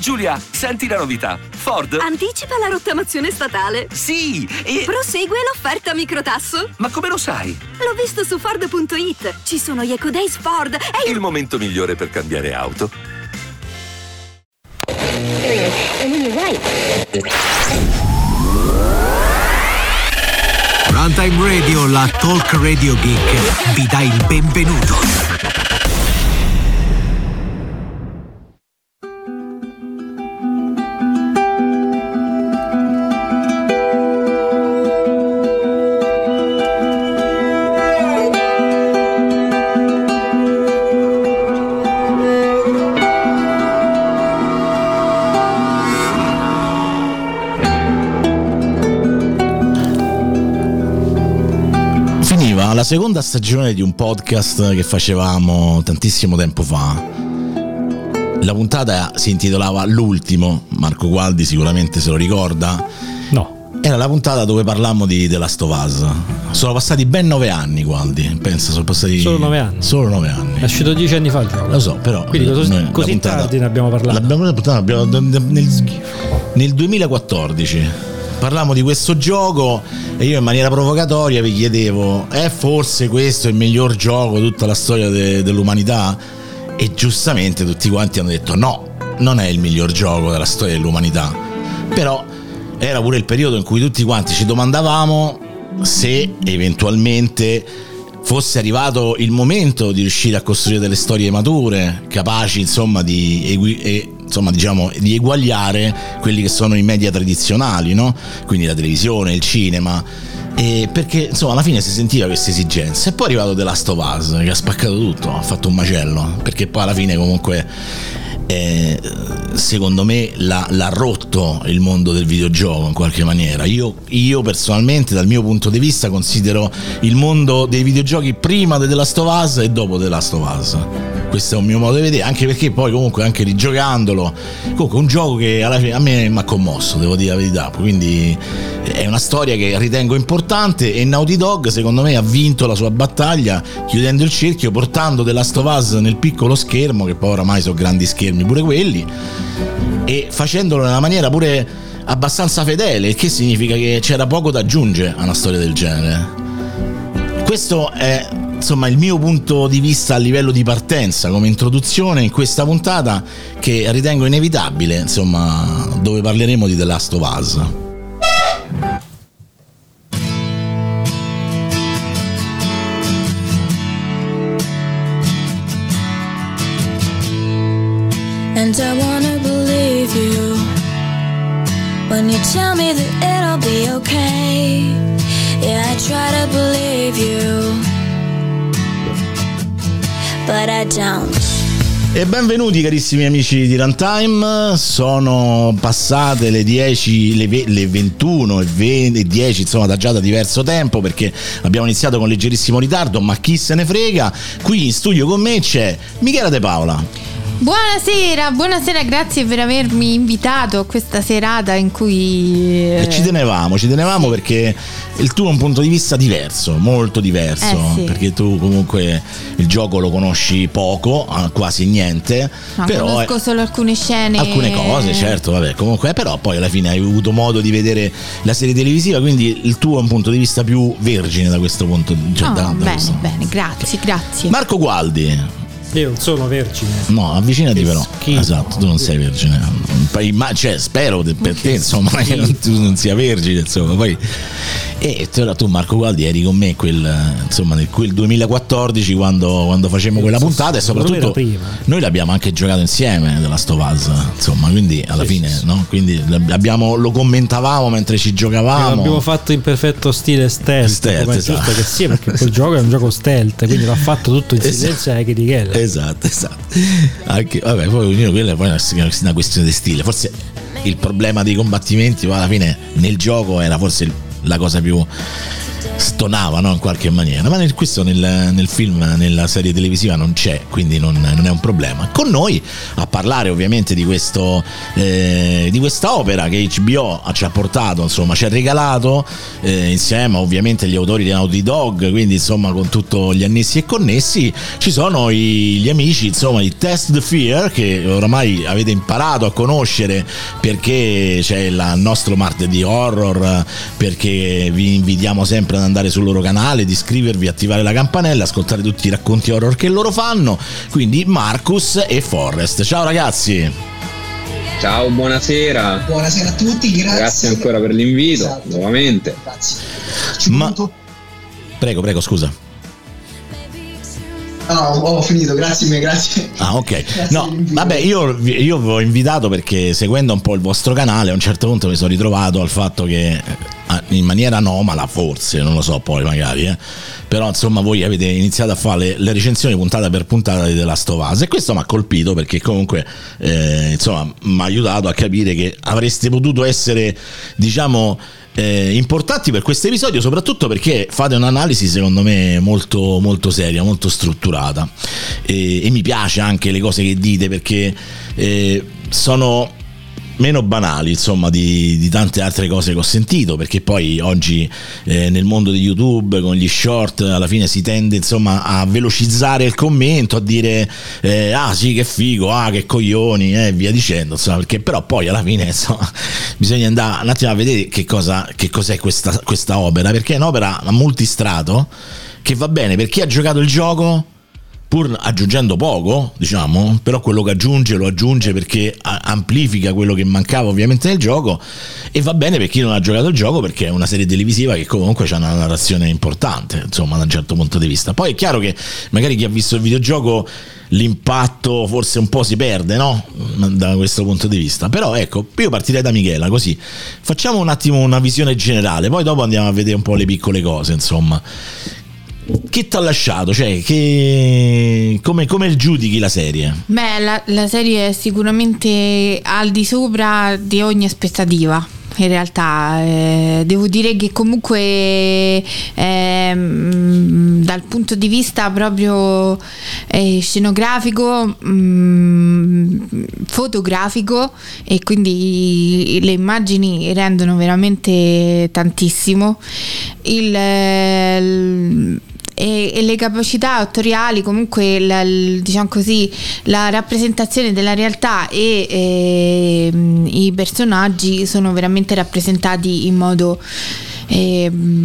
Giulia, senti la novità. Ford anticipa la rottamazione statale. Sì, e prosegue l'offerta microtasso. ma come lo sai? L'ho visto su Ford.it. Ci sono gli Eco Days Ford. È Il momento migliore per cambiare auto. Runtime Radio, la talk radio geek, vi dà il benvenuto. La seconda stagione di un podcast che facevamo tantissimo tempo fa. La puntata si intitolava L'ultimo. Marco Gualdi sicuramente se lo ricorda. No. Era la puntata dove parlammo di The Last of Us. Sono passati ben 9 anni, Gualdi. Pensa, sono passati solo 9 anni. Solo 9 anni. È uscito 10 anni fa il gioco. Lo so, però. Quindi così tardi ne abbiamo parlato. Nel 2014. Parlavamo di questo gioco e io in maniera provocatoria vi chiedevo: è forse questo il miglior gioco di tutta la storia dell'umanità? E giustamente tutti quanti hanno detto no, non è il miglior gioco della storia dell'umanità. Però era pure il periodo in cui tutti quanti ci domandavamo se eventualmente fosse arrivato il momento di riuscire a costruire delle storie mature, capaci insomma di eguagliare quelli che sono i media tradizionali, no? Quindi la televisione, il cinema, e perché insomma alla fine si sentiva questa esigenza. E poi è arrivato The Last of Us che ha spaccato tutto, ha fatto un macello, perché poi alla fine comunque secondo me l'ha rotto il mondo del videogioco in qualche maniera. Io personalmente, dal mio punto di vista, considero il mondo dei videogiochi prima di The Last of Us e dopo The Last of Us. Questo è un mio modo di vedere, anche perché poi comunque anche rigiocandolo, comunque un gioco che alla fine a me mi ha commosso, devo dire la verità. Quindi è una storia che ritengo importante e Naughty Dog secondo me ha vinto la sua battaglia chiudendo il cerchio, portando The Last of Us nel piccolo schermo, che poi oramai sono grandi schermi pure quelli, e facendolo nella maniera pure abbastanza fedele, il che significa che c'era poco da aggiungere a una storia del genere. Questo è insomma il mio punto di vista a livello di partenza come introduzione in questa puntata, che ritengo inevitabile, insomma, dove parleremo di The Last of Us. And I wanna believe you when you tell me that it'll be okay. Yeah, I try to believe you, but I don't. E benvenuti carissimi amici di Runtime. Sono passate le 10, le 21 e 10, insomma da diverso tempo, perché abbiamo iniziato con leggerissimo ritardo, ma chi se ne frega. Qui in studio con me c'è Michela De Paola. Buonasera, grazie per avermi invitato a questa serata in cui ci tenevamo perché il tuo è un punto di vista diverso, molto diverso, sì. Perché tu comunque il gioco lo conosci poco, quasi niente, però conosco solo alcune scene, alcune cose, certo, vabbè, comunque, però poi alla fine hai avuto modo di vedere la serie televisiva, quindi il tuo è un punto di vista più vergine da questo punto, bene, grazie. Marco Gualdi. Io non sono vergine. No, avvicinati però. Schifo. Esatto, tu non sei vergine. Cioè, spero per te, insomma, che tu non sia vergine, insomma. Poi e tu Marco Gualdi eri con me nel quel 2014 quando facemmo quella puntata, e soprattutto noi l'abbiamo anche giocato insieme The Last of Us, insomma, quindi alla fine, no? Quindi lo commentavamo mentre ci giocavamo. L'abbiamo fatto in perfetto stile stealth, come è giusto che sia, perché quel gioco è un gioco stealth, quindi l'ha fatto tutto in silenzio e chirichella. Esatto. Anche, vabbè, poi quella è una questione di stile. Forse il problema dei combattimenti alla fine nel gioco era forse la cosa più stonava, no? In qualche maniera, ma questo nel film, nella serie televisiva non c'è, quindi non è un problema. Con noi a parlare ovviamente di questo di questa opera che HBO ci ha portato, insomma ci ha regalato, insieme ovviamente agli autori di Naughty Dog, quindi insomma con tutti gli annessi e connessi, ci sono gli amici, insomma, di Test the Fear, che oramai avete imparato a conoscere perché c'è il nostro martedì horror, perché vi invitiamo sempre ad andare sul loro canale, di iscrivervi, attivare la campanella, ascoltare tutti i racconti horror che loro fanno. Quindi Marcus e Forrest, ciao ragazzi. Ciao, buonasera. Buonasera a tutti, grazie ancora per l'invito, esatto. Nuovamente. Grazie. Prego, scusa. No, ho finito, grazie. Ah, ok. Grazie, no, vabbè, io vi ho invitato perché seguendo un po' il vostro canale a un certo punto mi sono ritrovato al fatto che in maniera anomala, forse, non lo so poi magari, però insomma voi avete iniziato a fare le recensioni puntata per puntata di The Last of Us, e questo mi ha colpito perché comunque insomma mi ha aiutato a capire che avreste potuto essere, diciamo, importanti per questo episodio, soprattutto perché fate un'analisi secondo me molto, molto seria, molto strutturata, e mi piace anche le cose che dite perché sono meno banali, insomma, di tante altre cose che ho sentito, perché poi oggi nel mondo di YouTube con gli short alla fine si tende, insomma, a velocizzare il commento, a dire ah sì che figo, ah che coglioni, e via dicendo, insomma, perché però poi alla fine, insomma, bisogna andare un attimo a vedere che cos'è questa opera, perché è un'opera a multistrato che va bene per chi ha giocato il gioco, pur aggiungendo poco, diciamo, però quello che aggiunge lo aggiunge perché amplifica quello che mancava ovviamente nel gioco, e va bene per chi non ha giocato il gioco perché è una serie televisiva che comunque ha una narrazione importante, insomma, da un certo punto di vista. Poi è chiaro che magari chi ha visto il videogioco l'impatto forse un po' si perde, no? Da questo punto di vista, però ecco, io partirei da Michela, così facciamo un attimo una visione generale, poi dopo andiamo a vedere un po' le piccole cose, insomma. Che ti ha lasciato? Cioè, come giudichi la serie? Beh, la serie è sicuramente al di sopra di ogni aspettativa. In realtà devo dire che comunque dal punto di vista proprio scenografico, fotografico, e quindi le immagini rendono veramente tantissimo, e le capacità attoriali, comunque diciamo così, la rappresentazione della realtà e i personaggi sono veramente rappresentati in modo cioè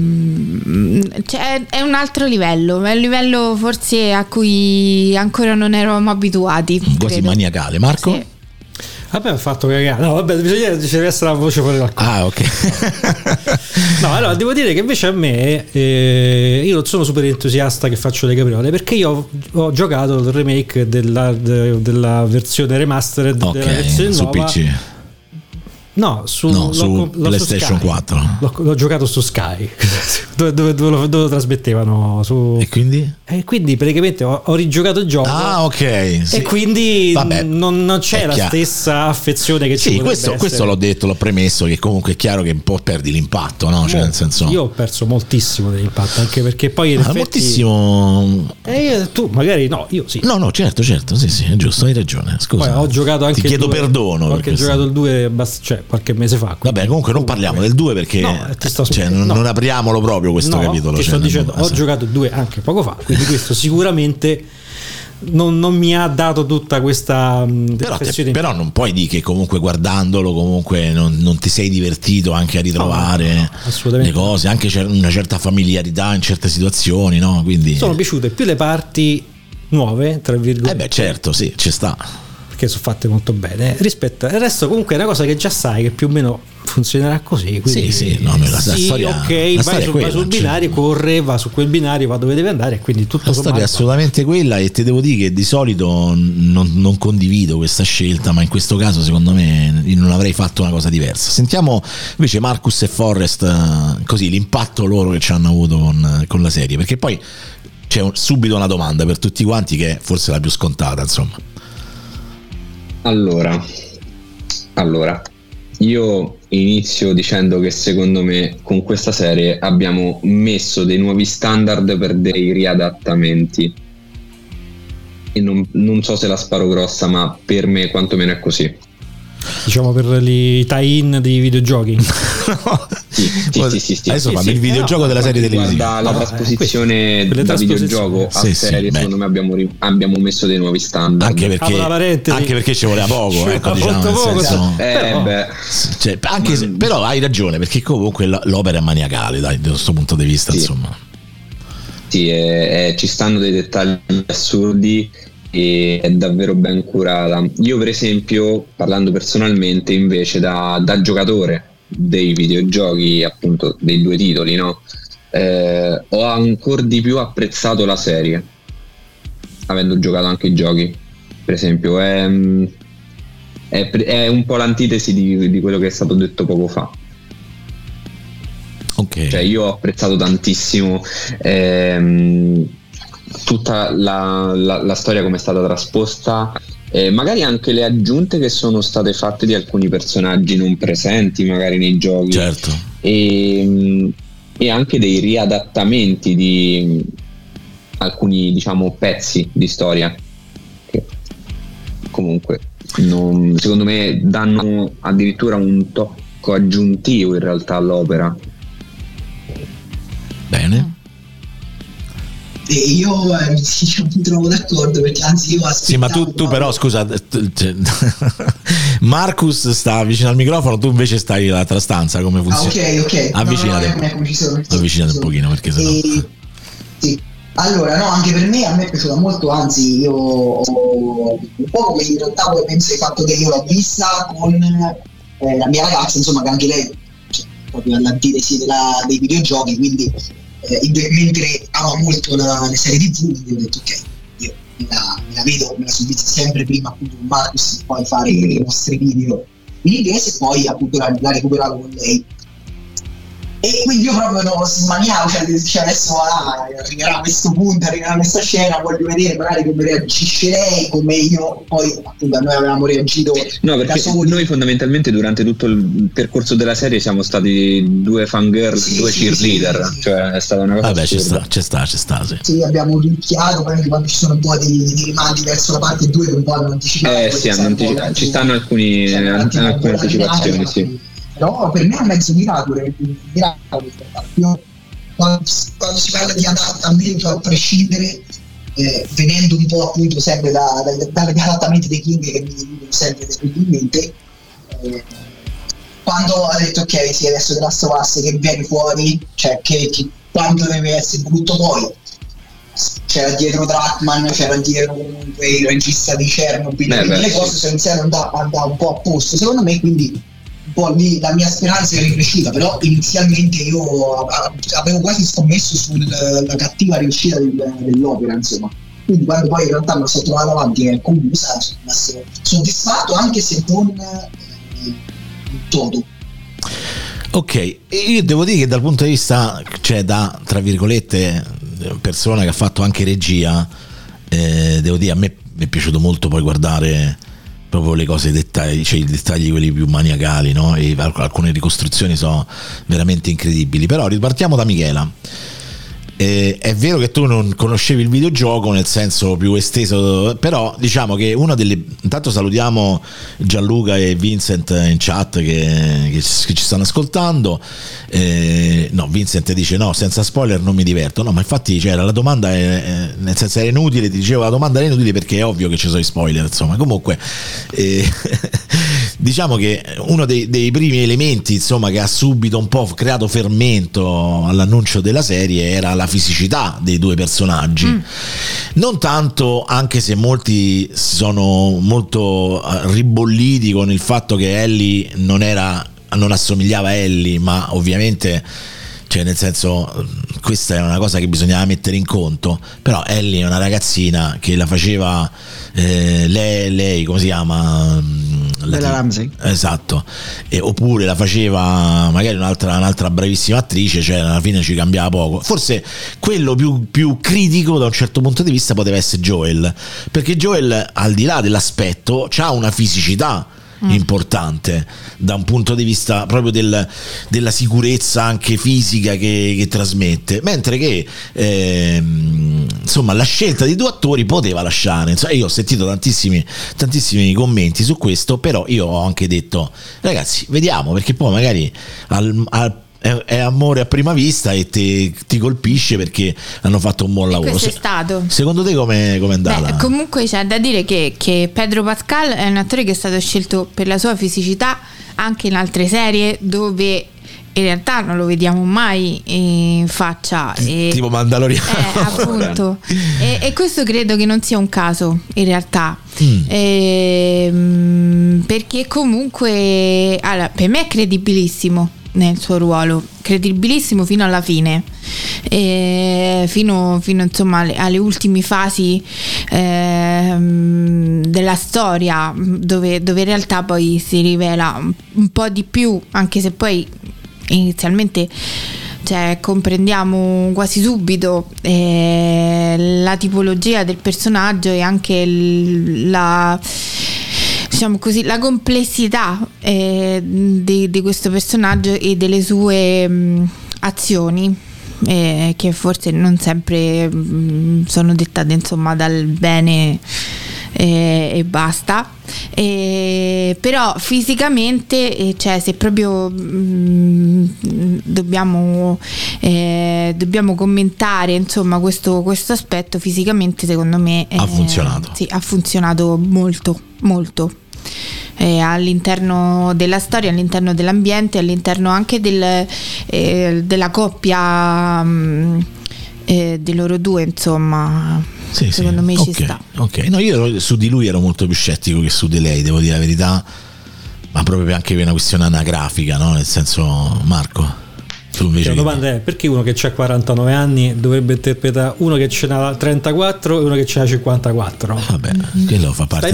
è un altro livello, è un livello forse a cui ancora non eravamo abituati, quasi maniacale. Marco? Sì. Vabbè, ho fatto cagare. No, vabbè, ci deve essere la voce fuori dal culo. Ah, ok. No, allora devo dire che invece a me io non sono super entusiasta che faccio le capriole, perché io ho giocato il remake della versione remastered, okay, della versione su nuova. PC. No, su PlayStation 4. L'ho giocato su Sky, dove lo trasmettevano su... E quindi? E quindi praticamente ho rigiocato il gioco. Ah, ok. Sì. E quindi vabbè, non c'è la stessa affezione che ci potrebbe essere. Questo l'ho detto, l'ho premesso, che comunque è chiaro che un po' perdi l'impatto, no? Cioè, nel senso, io ho perso moltissimo dell'impatto, anche perché poi in effetti... moltissimo. Tu magari no, io sì. No, certo, sì, è giusto, hai ragione. Scusa. Poi ho giocato anche ti chiedo perdono. Ho anche giocato il 2, cioè qualche mese fa. Vabbè, comunque non parliamo del 2 perché non apriamolo proprio questo capitolo. Ti sto dicendo, ho giocato il 2 anche poco fa, quindi questo sicuramente non mi ha dato tutta questa però non puoi dire che comunque guardandolo comunque non ti sei divertito anche a ritrovare le cose, anche c'è una certa familiarità in certe situazioni, no? Quindi sono piaciute più le parti nuove, tra virgolette. Certo, sì, ci sta, perché sono fatte molto bene rispetto al resto. Comunque è una cosa che già sai che più o meno funzionerà così, quindi la storia, ok, vai sul binario, corre, va su quel binario, va dove deve andare, e quindi tutto la storia è assolutamente quella. E ti devo dire che di solito non condivido questa scelta, ma in questo caso secondo me non avrei fatto una cosa diversa. Sentiamo invece Marcus e Forrest, così l'impatto loro che ci hanno avuto con la serie, perché poi c'è subito una domanda per tutti quanti che è forse la più scontata, insomma. Allora Io inizio dicendo che secondo me con questa serie abbiamo messo dei nuovi standard per dei riadattamenti. E non so se la sparo grossa, ma per me quantomeno è così. Diciamo per i tie-in di videogiochi. Sì. Adesso fanno il videogioco della serie televisiva. La trasposizione da videogioco a serie, secondo me abbiamo messo dei nuovi standard. Anche perché ci voleva poco, ecco, diciamo, poco, però hai ragione, perché comunque l'opera è maniacale, dai, da questo punto di vista, insomma. Sì, ci stanno dei dettagli assurdi e è davvero ben curata. Io per esempio, parlando personalmente invece da giocatore dei videogiochi, appunto dei due titoli, no? Ho ancora di più apprezzato la serie, avendo giocato anche i giochi. Per esempio è un po' l'antitesi di quello che è stato detto poco fa. Okay. Cioè io ho apprezzato tantissimo tutta la storia come è stata trasposta, magari anche le aggiunte che sono state fatte di alcuni personaggi non presenti magari nei giochi, certo, e anche dei riadattamenti di alcuni, diciamo, pezzi di storia che comunque secondo me danno addirittura un tocco aggiuntivo in realtà all'opera. Bene. E io mi trovo d'accordo, perché anzi io aspettavo. Sì, ma tu però scusa, Marcus sta vicino al microfono, tu invece stai nell'altra stanza, come funziona? Ok. Avvicinate un pochino, perché sennò. Sì. Allora, no, anche per me, a me è piaciuta molto, anzi io un po' come in realtà poi penso al fatto che io l'ho vista con la mia ragazza, insomma, che anche lei, cioè, proprio all'antitesi dei videogiochi, quindi mentre ama molto le serie TV, quindi ho detto ok, io me la vedo, me la sono vista sempre prima appunto con Marcus, poi fare i nostri video in inglese, e poi appunto la recuperavo con lei. E quindi io proprio smaniavo, cioè adesso arriverà a questo punto, arriverà a questa scena, voglio vedere magari come reagisce lei, come io poi appunto noi avevamo reagito. No, perché noi fondamentalmente durante tutto il percorso della serie siamo stati due fangirl, due cheerleader, cioè è stata una cosa. Vabbè, ci sta, sì. Sì, abbiamo picchiato, poi quando ci sono un po' di rimandi verso la parte 2 che un po' hanno anticipato. Ci stanno alcune anticipazioni, sì. Però per me è un mezzo miracolo. Quando si parla di adattamento, a prescindere, venendo un po' appunto sempre dagli adattamenti dei King che mi dividono sempre terribilmente, quando ha detto ok, sì, adesso The Last of Us che viene fuori, cioè che quanto deve essere brutto, poi c'era dietro Druckmann, c'era dietro comunque il regista di Chernobyl, le cose sono iniziate ad andare un po' a posto secondo me, quindi un po' lì la mia speranza è ricresciuta. Però inizialmente io avevo quasi scommesso sulla cattiva riuscita dell'opera, insomma. Quindi quando poi in realtà me lo sono trovato avanti e conclusa, sono rimasto soddisfatto, anche se non todo. Ok, io devo dire che dal punto di vista, cioè da tra virgolette persona che ha fatto anche regia, devo dire, a me è piaciuto molto poi guardare proprio le cose, i dettagli quelli più maniacali, no? E alcune ricostruzioni sono veramente incredibili. Però ripartiamo da Michela. È vero che tu non conoscevi il videogioco nel senso più esteso, però diciamo che intanto salutiamo Gianluca e Vincent in chat che ci stanno ascoltando. No, Vincent dice no, senza spoiler non mi diverto. No, ma infatti c'era la domanda, nel senso era inutile, ti dicevo la domanda era inutile perché è ovvio che ci sono i spoiler, insomma. Comunque diciamo che uno dei primi elementi, insomma, che ha subito un po' creato fermento all'annuncio della serie era la fisicità dei due personaggi. Non tanto, anche se molti sono molto ribolliti con il fatto che Ellie non assomigliava a Ellie, ma ovviamente, cioè nel senso, questa è una cosa che bisognava mettere in conto. Però Ellie è una ragazzina che la faceva lei come si chiama? Bella Ramsey. Esatto. Oppure la faceva magari un'altra bravissima attrice, cioè alla fine ci cambiava poco. Forse quello più critico da un certo punto di vista poteva essere Joel, perché Joel, al di là dell'aspetto, c'ha una fisicità importante da un punto di vista proprio della sicurezza anche fisica che trasmette, mentre che insomma la scelta di 2 attori poteva lasciare, insomma, io ho sentito tantissimi commenti su questo, però io ho anche detto ragazzi vediamo, perché poi magari è amore a prima vista e ti colpisce perché hanno fatto un buon lavoro. Questo è stato. Secondo te come è andata? Beh, comunque c'è da dire che Pedro Pascal è un attore che è stato scelto per la sua fisicità anche in altre serie dove in realtà non lo vediamo mai in faccia, tipo Mandaloriano, appunto. E questo credo che non sia un caso in realtà, perché comunque allora, per me è credibilissimo nel suo ruolo, credibilissimo fino alla fine, fino insomma alle ultime fasi della storia dove in realtà poi si rivela un po' di più, anche se poi inizialmente comprendiamo quasi subito la tipologia del personaggio e anche diciamo così, la complessità di questo personaggio e delle sue azioni, che forse non sempre sono dettate insomma dal bene e basta, però fisicamente se proprio dobbiamo commentare insomma questo aspetto, fisicamente secondo me ha funzionato. Sì, ha funzionato molto all'interno della storia, all'interno dell'ambiente, all'interno anche della coppia di loro due, insomma. Sì, secondo me ci sta. Ok, no, io su di lui ero molto più scettico che su di lei, devo dire la verità, ma proprio anche per una questione anagrafica, no? Nel senso, Marco, la domanda è: perché uno che ha 49 anni dovrebbe interpretare uno che ce n'ha 34 e uno che ce n'ha 54? Vabbè, quello fa parte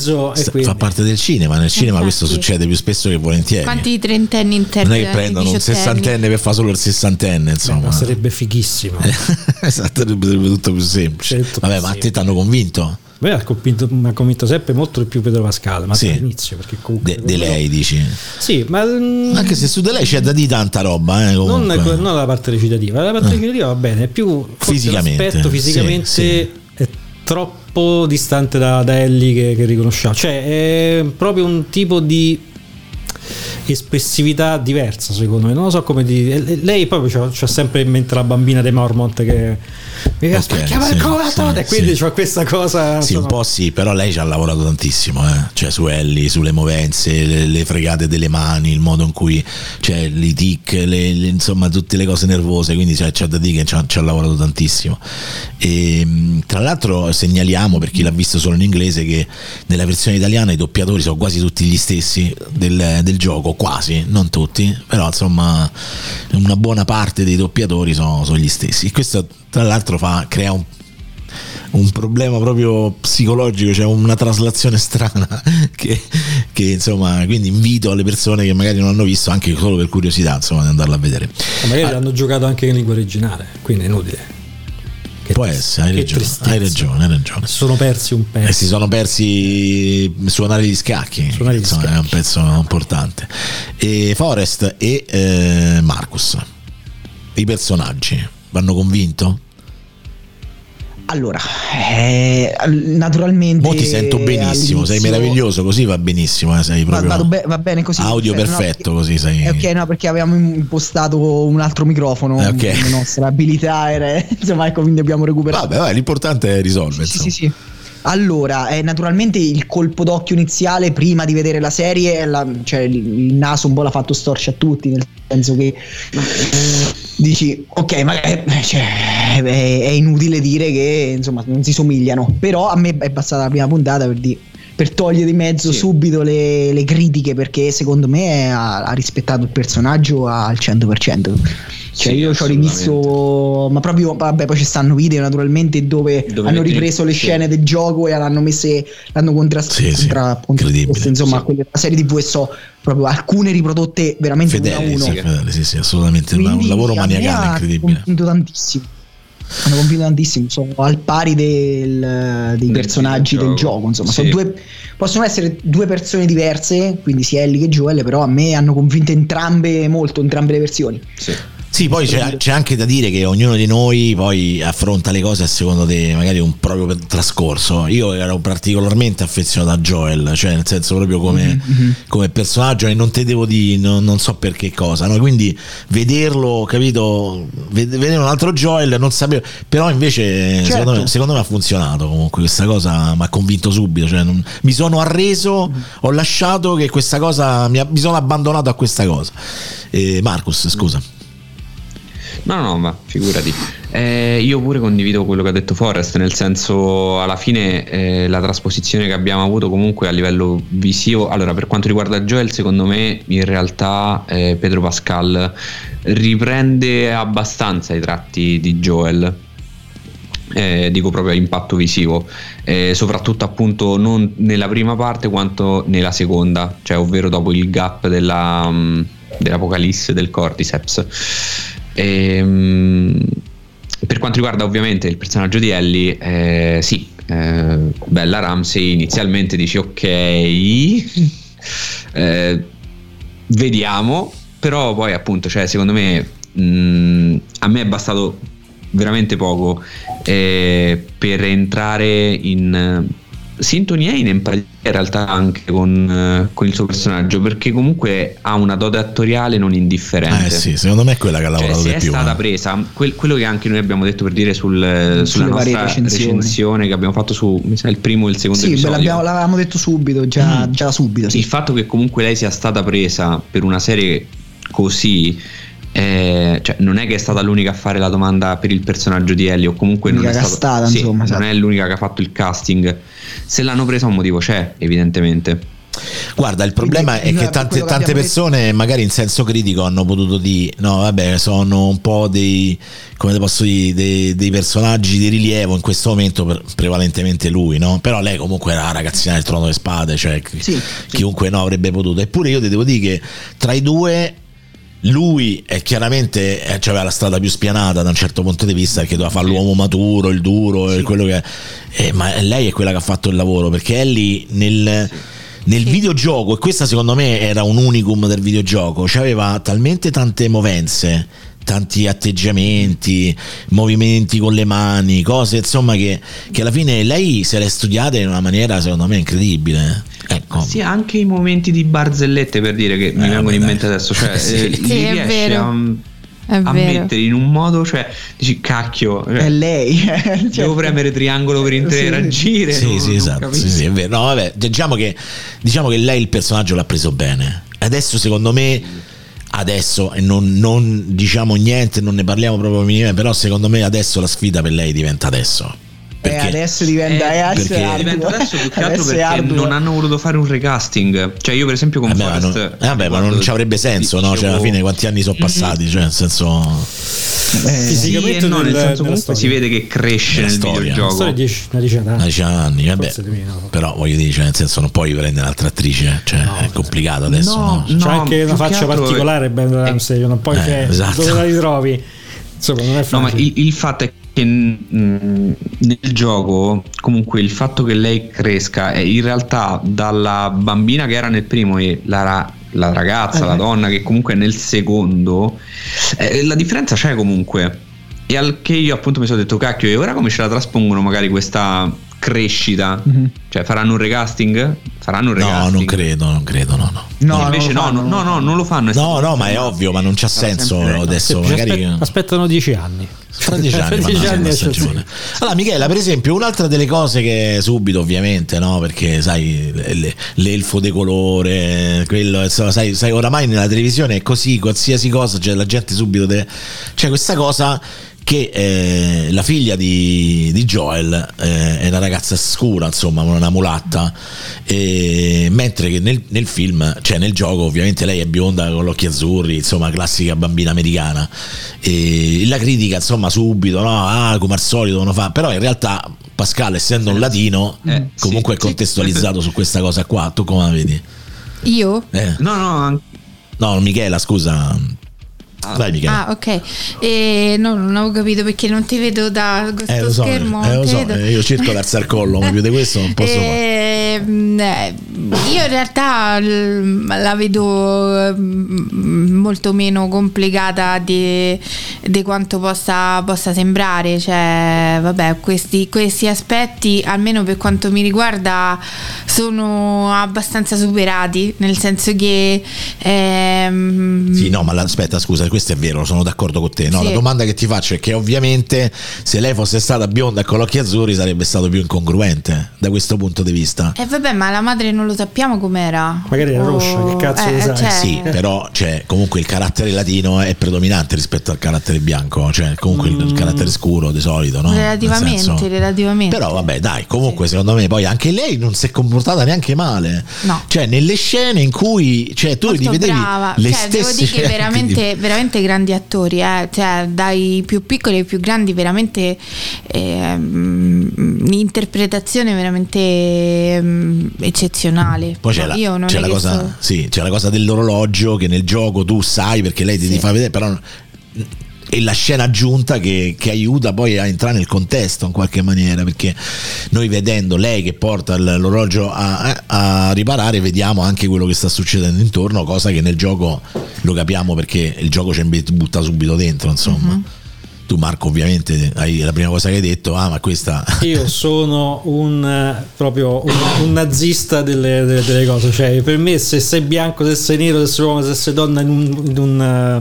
fa parte del cinema. Nel cinema questo succede più spesso che volentieri. Quanti trentenni interpretano? Non è che prendono un sessantenne per fare solo il sessantenne, insomma. Sarebbe fighissimo. Esatto, sarebbe tutto più semplice. Vabbè, ma a te ti hanno convinto? Mi ha convinto sempre molto di più Pedro Pascal, ma all'inizio, perché comunque de lei dici? Sì, ma anche se su di lei c'è da dire tanta roba, non la parte recitativa, la parte recitativa va bene, è più fisicamente. L'aspetto fisicamente è troppo distante da Ellie che riconosciamo, cioè è proprio un tipo di espressività diversa, secondo me, non lo so come dire. Lei proprio c'ha sempre in mente la bambina dei Mormont che spacchiava il colatone, e quindi c'ha questa cosa. Sì, un po' sì, però lei ci ha lavorato tantissimo, cioè su Ellie, sulle movenze, le fregate delle mani, il modo in cui i tic, insomma tutte le cose nervose, quindi c'è da dire che ci ha lavorato tantissimo. E tra l'altro segnaliamo, per chi l'ha visto solo in inglese, che nella versione italiana i doppiatori sono quasi tutti gli stessi del gioco, quasi, non tutti, però insomma una buona parte dei doppiatori sono gli stessi. E questo tra l'altro crea un problema proprio psicologico, cioè una traslazione strana che insomma, quindi invito alle persone che magari non hanno visto, anche solo per curiosità, insomma, di andarla a vedere. Magari l'hanno giocato anche in lingua originale, quindi è inutile. Può essere, hai ragione. Sono persi un pezzo. Si sono persi suonare gli scacchi. Insomma, è un pezzo importante. E Forest e Marcus, i personaggi vanno convinto? Allora, naturalmente. Mo ti sento benissimo, sei meraviglioso, così va benissimo, sei proprio va bene così. Audio perfetto, no, così sei. Ok, no, perché avevamo impostato un altro microfono, okay. La nostra abilità era, insomma, ecco, quindi abbiamo recuperato. Vabbè, l'importante è risolvere. Sì. Allora, naturalmente il colpo d'occhio iniziale prima di vedere la serie, il naso un po' l'ha fatto storce a tutti, nel senso che dici ok, ma è inutile dire che insomma non si somigliano, però a me è bastata la prima puntata per togliere di mezzo subito le critiche, perché secondo me ha rispettato il personaggio al 100%. Cioè io ci ho rivisto, ma proprio, vabbè, poi ci stanno video naturalmente dove hanno ripreso le scene del gioco e l'hanno contrapposto, insomma, quelle della serie TV, e so proprio alcune riprodotte veramente fedeli, uno a uno. Sì, assolutamente. Quindi un lavoro maniacale incredibile. Tantissimo. Hanno convinto tantissimo, sono al pari dei personaggi del gioco, insomma, sì. Possono essere due persone diverse, quindi sia Ellie che Joel, però a me hanno convinto entrambe le versioni. Sì, poi c'è anche da dire che ognuno di noi poi affronta le cose a secondo di magari un proprio trascorso. Io ero particolarmente affezionato a Joel, cioè nel senso proprio come personaggio, e non te devo dire, non so per che cosa, no? Quindi vederlo, capito, vedere un altro Joel non sapevo, però invece secondo me ha funzionato comunque, questa cosa mi ha convinto subito, cioè mi sono arreso, ho lasciato che questa cosa mi sono abbandonato a questa cosa. Marcus, scusa. No, ma figurati. Io pure condivido quello che ha detto Forrest, nel senso, alla fine la trasposizione che abbiamo avuto comunque a livello visivo. Allora, per quanto riguarda Joel, secondo me in realtà Pedro Pascal riprende abbastanza i tratti di Joel. Dico proprio a impatto visivo, soprattutto appunto non nella prima parte quanto nella seconda, cioè ovvero dopo il gap dell'Apocalisse, del Cordyceps. Per quanto riguarda ovviamente il personaggio di Ellie, Bella Ramsey, inizialmente dici ok, vediamo, però poi appunto, cioè, secondo me a me è bastato veramente poco per entrare in sintonia e in empatia in realtà anche con il suo personaggio, perché comunque ha una dote attoriale non indifferente. Sì, secondo me è quella che ha lavorato di più. Se è stata presa quello che anche noi abbiamo detto, per dire sulla nostra recensione che abbiamo fatto su, mi sa, il primo e il secondo episodio. L'avevamo detto subito, già subito. Sì. Il fatto che comunque lei sia stata presa per una serie così, cioè non è che è stata l'unica a fare la domanda per il personaggio di Ellie, o comunque non è stata, insomma, non è l'unica che ha fatto il casting. Se l'hanno presa un motivo c'è, evidentemente. Guarda, il problema è che tante persone magari in senso critico hanno potuto dire no vabbè, sono un po' dei, come te posso dire, dei personaggi di rilievo in questo momento, prevalentemente lui, no? Però lei comunque era la ragazzina del Trono delle Spade, cioè chiunque no avrebbe potuto. Eppure io ti devo dire che tra i due lui è chiaramente aveva la strada più spianata da un certo punto di vista, perché doveva fare l'uomo maturo, il duro, quello che ma lei è quella che ha fatto il lavoro, perché Ellie nel videogioco, e questa secondo me era un unicum del videogioco, c'aveva talmente tante movenze, tanti atteggiamenti, movimenti con le mani, cose insomma che alla fine lei se l'è studiata in una maniera secondo me incredibile. Ecco. Sì, anche i momenti di barzellette, per dire, che mi vengono in mente adesso, cioè li riesce a mettere in un modo, cioè dici cacchio, è lei, devo premere triangolo per interagire. Sì, esatto, sì, è vero. No, vabbè, diciamo che lei il personaggio l'ha preso bene. Adesso secondo me, e non diciamo niente, non ne parliamo proprio minimamente, però secondo me adesso la sfida per lei diventa adesso. Perché? Adesso diventa adesso più che altro perché non hanno voluto fare un recasting. Cioè io per esempio con Forrest, ma non ci avrebbe senso, no? Cioè alla fine quanti anni sono passati, cioè nel senso fisicamente nel senso comunque si vede che cresce nel videogioco. 10 anni, vabbè. Però voglio dire, cioè, nel senso non puoi prendere un'altra attrice, cioè è complicato adesso, no? C'è anche una faccia particolare Ben Ramsey, non puoi esatto. Dove la ritrovi? Insomma, non è facile. No, ma il fatto è che nel gioco comunque il fatto che lei cresca è in realtà dalla bambina che era nel primo e la ragazza, la donna che comunque è nel secondo, la differenza c'è comunque, e al che io appunto mi sono detto cacchio, e ora come ce la traspongono magari questa crescita? Cioè faranno un recasting? No, non credo, no. Invece non lo fanno. No, ma è ovvio, ma non c'ha senso adesso. Magari aspettano 10 anni. Fra 10 anni Allora Michela, per esempio, un'altra delle cose che subito ovviamente, no, perché sai l'elfo de colore, quello insomma, sai oramai nella televisione è così, qualsiasi cosa, cioè la gente subito c'è questa cosa che la figlia di Joel è una ragazza scura, insomma una mulatta, mentre che nel film, cioè nel gioco ovviamente lei è bionda con gli occhi azzurri, insomma classica bambina americana, e la critica insomma subito, no? Come al solito devono fare, però in realtà Pascal essendo un latino comunque è contestualizzato su questa cosa qua. Tu come la vedi? Io? No, Michela, scusa. Vai Michele. Ah, ok. No, non avevo capito perché non ti vedo da questo Lo so, schermo. lo so, io cerco di alzare il collo, ma più di questo non posso fare. Io in realtà la vedo molto meno complicata di quanto possa sembrare. Cioè, vabbè, questi aspetti, almeno per quanto mi riguarda, sono abbastanza superati, nel senso che sì, no, ma aspetta, scusa, questo è vero, sono d'accordo con te. No, sì. La domanda che ti faccio è che ovviamente se lei fosse stata bionda e con gli occhi azzurri sarebbe stato più incongruente da questo punto di vista. Vabbè, ma la madre non lo sappiamo com'era. Magari era rossa, che cazzo ne sai? Cioè... Sì, però comunque il carattere latino è predominante rispetto al carattere bianco, cioè comunque il carattere scuro di solito, no? Relativamente. Però vabbè, dai, comunque secondo me poi anche lei non si è comportata neanche male. No. Cioè nelle scene in cui tu rivedevi le stesse, devo dire che veramente grandi attori, cioè dai più piccoli ai più grandi, veramente un'interpretazione veramente eccezionale. Poi c'è la cosa dell'orologio che nel gioco tu sai perché lei ti fa vedere, però è la scena aggiunta che aiuta poi a entrare nel contesto in qualche maniera, perché noi vedendo lei che porta l'orologio a riparare vediamo anche quello che sta succedendo intorno, cosa che nel gioco lo capiamo perché il gioco ci butta subito dentro, insomma. Uh-huh. Tu Marco ovviamente hai la prima cosa che hai detto, ma questa... Io sono proprio un nazista delle cose, cioè per me se sei bianco, se sei nero, se sei uomo, se sei donna in un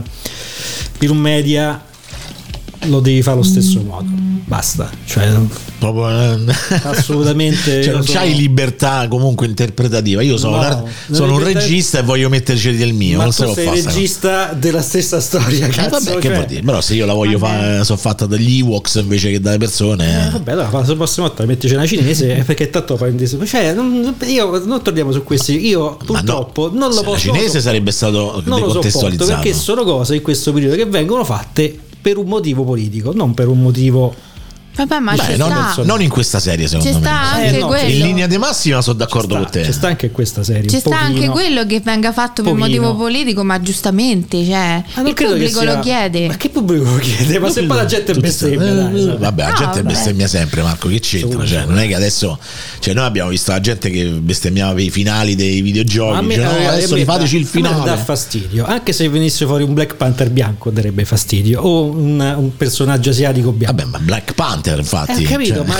media lo devi fare allo stesso modo, basta, cioè proprio assolutamente, cioè non c'hai libertà comunque interpretativa. Io sono un regista e voglio metterci del mio, ma non tu sei regista della stessa storia, cazzo, vabbè, che vuol dire? Però se io la voglio fare, sono fatta dagli Ewoks invece che dalle persone, vabbè, allora se prossima volta mettici una cinese perché tanto fai cioè io non torniamo su questi, io purtroppo non lo posso, la cinese sarebbe stato decontestualizzato, perché sono cose in questo periodo che vengono fatte per un motivo politico, non per un motivo. Vabbè, ma non in questa serie, secondo me. Anche quello. In linea di massima sono d'accordo con te. C'è sta anche questa serie. C'è sta anche quello che venga fatto per motivo politico, ma giustamente, cioè, il pubblico lo chiede. Ma che pubblico lo chiede? Ma se poi la gente bestemmia, vabbè, la gente bestemmia sempre, Marco, che c'entra? Cioè, non è che adesso, cioè, noi abbiamo visto la gente che bestemmiava per i finali dei videogiochi, adesso rifateci il finale. A me dà fastidio, anche se venisse fuori un Black Panther bianco darebbe fastidio, o un personaggio asiatico bianco. Vabbè, ma Black Panther infatti, capito, ma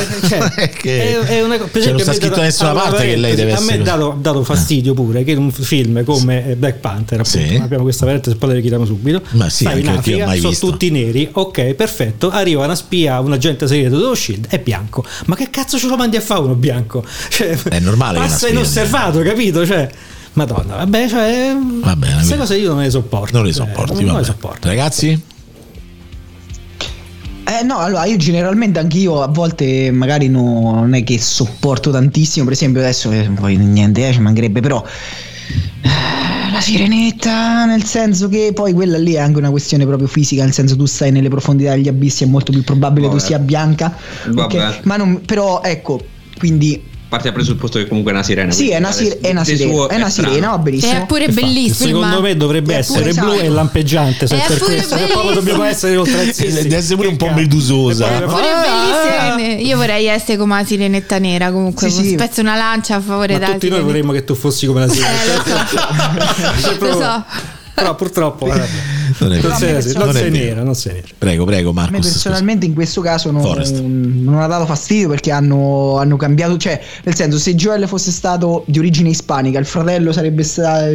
è una cosa, non sta scritto da nessuna parte che lei deve essere. A me ha dato fastidio pure che in un film come Black Panther, appunto, abbiamo questa parentesi, poi le chiediamo subito. Ma sì, in Africa sono tutti neri, ok, perfetto, arriva una spia, un agente segreto dello Shield, è bianco, ma che cazzo ce lo mandi a fare uno bianco? Cioè, è normale, passa inosservato, capito? Cioè, Madonna, vabbè, cioè, queste cose io non le sopporto. Non le sopporto. Ragazzi? No, allora io generalmente anch'io a volte magari non è che sopporto tantissimo, per esempio adesso poi niente ci mancherebbe, però la sirenetta, nel senso che poi quella lì è anche una questione proprio fisica, nel senso tu stai nelle profondità degli abissi, è molto più probabile tu sia bianca, okay? Ma non, però ecco, quindi parte dal presupposto che comunque è una sirena. Sì, è una sirena, va benissimo. È pure bellissima. Secondo me dovrebbe essere blu e lampeggiante, se per questo che proprio dobbiamo essere oltre deve essere pure un po' medusosa. Pure bellissima. Io vorrei essere come la sirenetta nera, comunque spezzo una lancia a favore da tutti noi vorremmo che tu fossi come la sirenetta. Lo so. Però purtroppo non sei nera. Prego Marco. A me personalmente in questo caso non ha dato fastidio perché hanno cambiato, cioè nel senso, se Joel fosse stato di origine ispanica, il fratello sarebbe stato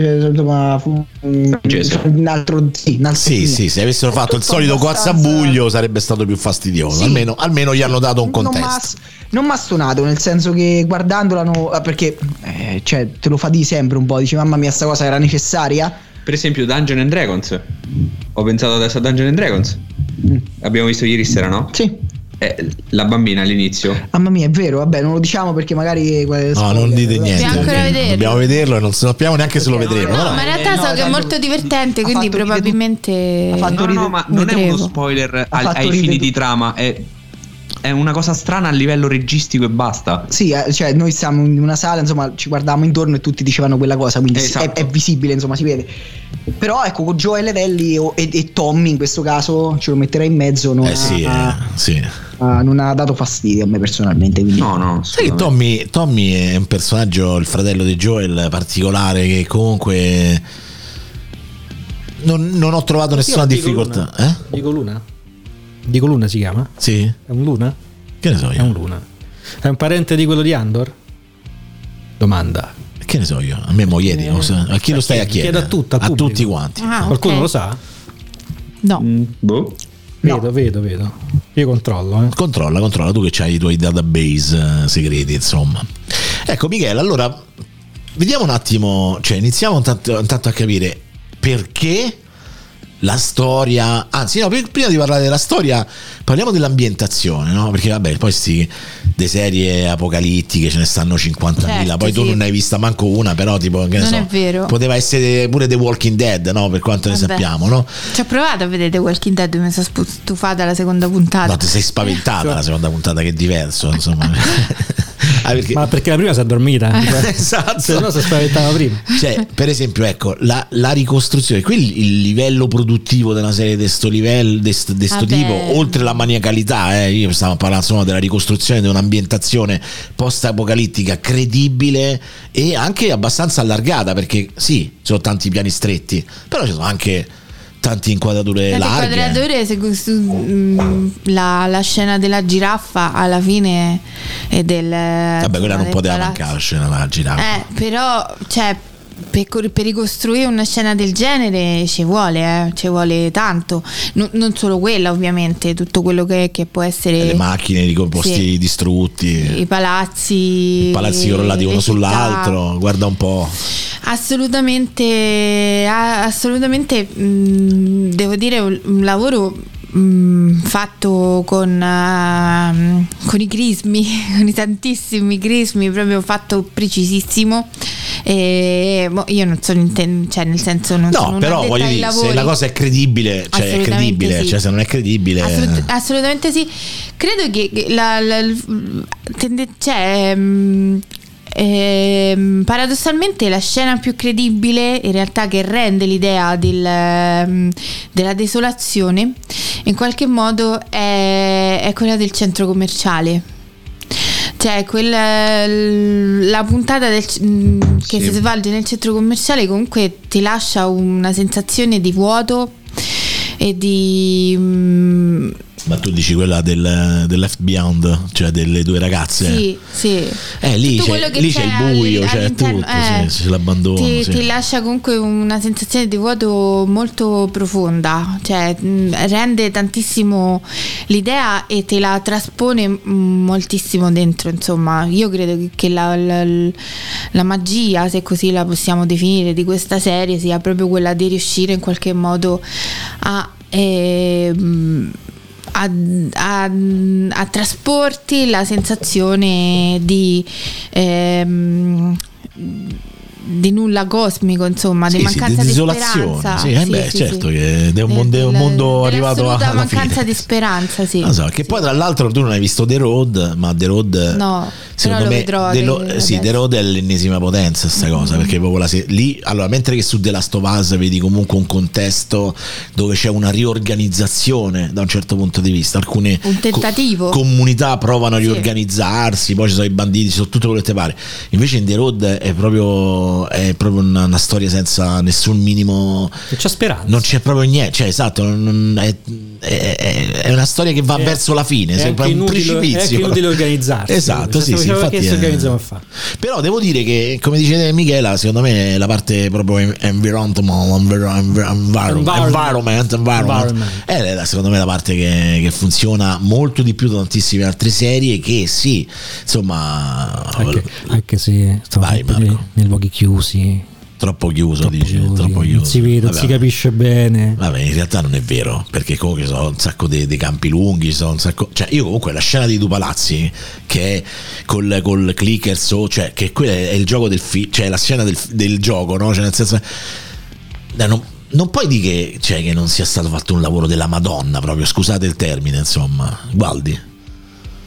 un altro sì, se avessero fatto il solito cozzabuglio sarebbe stato più fastidioso, almeno gli hanno dato un contesto. Non m'ha stonato, nel senso che guardandola perché cioè te lo fa di sempre un po', dici mamma mia sta cosa era necessaria. Per esempio Dungeons and Dragons, ho pensato adesso a Dungeons and Dragons, abbiamo visto ieri sera, no? Sì. La bambina all'inizio. Mamma mia, è vero, vabbè, non lo diciamo perché magari no, non dite niente. Dobbiamo vederlo e non sappiamo neanche se lo vedremo. No, ma in realtà so che è molto divertente, quindi probabilmente ma non è uno spoiler ai fini di trama, è una cosa strana a livello registico e basta. Sì, cioè noi siamo in una sala, insomma, ci guardavamo intorno e tutti dicevano quella cosa, quindi esatto. è visibile, insomma, si vede. Però ecco, con Joe Levelli e Tommy in questo caso ce lo metterei in mezzo, non non ha dato fastidio a me personalmente, quindi. No. Sai che Tommy è un personaggio, il fratello di Joel, particolare, che comunque non ho trovato nessuna difficoltà. Dico Luna si chiama? Sì. È un Luna? Che ne so io? È un Luna. È un parente di quello di Andor? Domanda. Che ne so io? A me mo chiedi, a chi lo stai a chiedere? Chiedo a tutti quanti. Qualcuno lo sa? No. Boh. Vedo. Io controllo. Controlla tu che c'hai i tuoi database segreti, insomma. Ecco, Michele, allora vediamo un attimo, cioè iniziamo intanto a capire perché la storia, anzi no, prima di parlare della storia parliamo dell'ambientazione, no? Perché vabbè, poi de serie apocalittiche ce ne stanno 50.000, certo, poi tu non ne hai vista manco una, però tipo, che ne non so, è vero. poteva essere pure The Walking Dead, no? Per quanto ne sappiamo, no? Ci ho provato a vedere The Walking Dead, mi sono stufata la seconda puntata. No, ti sei spaventata la seconda puntata, che è diverso, insomma. Ma perché la prima si è addormita, esatto, se no si spaventava prima. Cioè, per esempio, ecco, la ricostruzione, qui il livello produttivo della serie di sto livello, di sto tipo, oltre la maniacalità, io stavo parlando insomma della ricostruzione di un'ambientazione post-apocalittica credibile e anche abbastanza allargata, perché sì, ci sono tanti piani stretti, però ci sono anche tante inquadrature larghe. La scena della giraffa alla fine è del. Vabbè, quella non poteva mancare, la scena della giraffa. Però, cioè, per ricostruire una scena del genere ci vuole tanto. Non solo quella, ovviamente, tutto quello che può essere. Le macchine di posti distrutti, i palazzi crollati uno sull'altro, guarda un po'. Assolutamente, devo dire un lavoro fatto con i crismi, con i tantissimi crismi, proprio fatto precisissimo. E io non sono cioè nel senso non sono una però voglio dire, lavori. Se la cosa è credibile, cioè è credibile, sì. Cioè se non è credibile assolutamente sì. Credo che paradossalmente la scena più credibile, in realtà, che rende l'idea della desolazione, in qualche modo è quella del centro commerciale. Cioè la puntata che si svolge nel centro commerciale comunque ti lascia una sensazione di vuoto e di. Ma tu dici quella del Left Beyond, cioè delle due ragazze? Sì. Lì c'è il buio, c'è tutto, c'è l'abbandono. Ti lascia comunque una sensazione di vuoto molto profonda, cioè rende tantissimo l'idea e te la traspone moltissimo dentro. Insomma, io credo che la magia, se così la possiamo definire, di questa serie sia proprio quella di riuscire in qualche modo a trasporti la sensazione di nulla cosmico, insomma, di mancanza di speranza. Certo, che è un mondo arrivato alla mancanza fine di speranza, sì. Che poi tra l'altro tu non hai visto The Road, ma The Road no, secondo me The Road è l'ennesima potenza sta cosa, perché proprio lì, allora, mentre che su The Last of Us vedi comunque un contesto dove c'è una riorganizzazione da un certo punto di vista, alcune un tentativo comunità provano a riorganizzarsi, poi ci sono i banditi, ci sono tutto quello che ti pare. Invece in The Road è proprio una storia senza nessun minimo, non c'è speranza, non c'è proprio niente, cioè esatto, è una storia che va verso la fine, è un precipizio, è anche inutile organizzarsi, esatto, sì, infatti si organizziamo a fare. Però devo dire che, come dice Michela, secondo me la parte proprio environment è secondo me la parte che funziona molto di più da tantissime altre serie, che sì, insomma, anche se nei luoghi chiusi, troppo chiuso. Non si vede, non si capisce bene. Vabbè, in realtà non è vero, perché comunque ci sono un sacco di campi lunghi, cioè io comunque la scena dei due palazzi, che è col clicker, cioè che quello è il gioco del cioè la scena del gioco, no? Cioè nel senso, non puoi dire che non sia stato fatto un lavoro della Madonna, proprio, scusate il termine, insomma. Gualdi.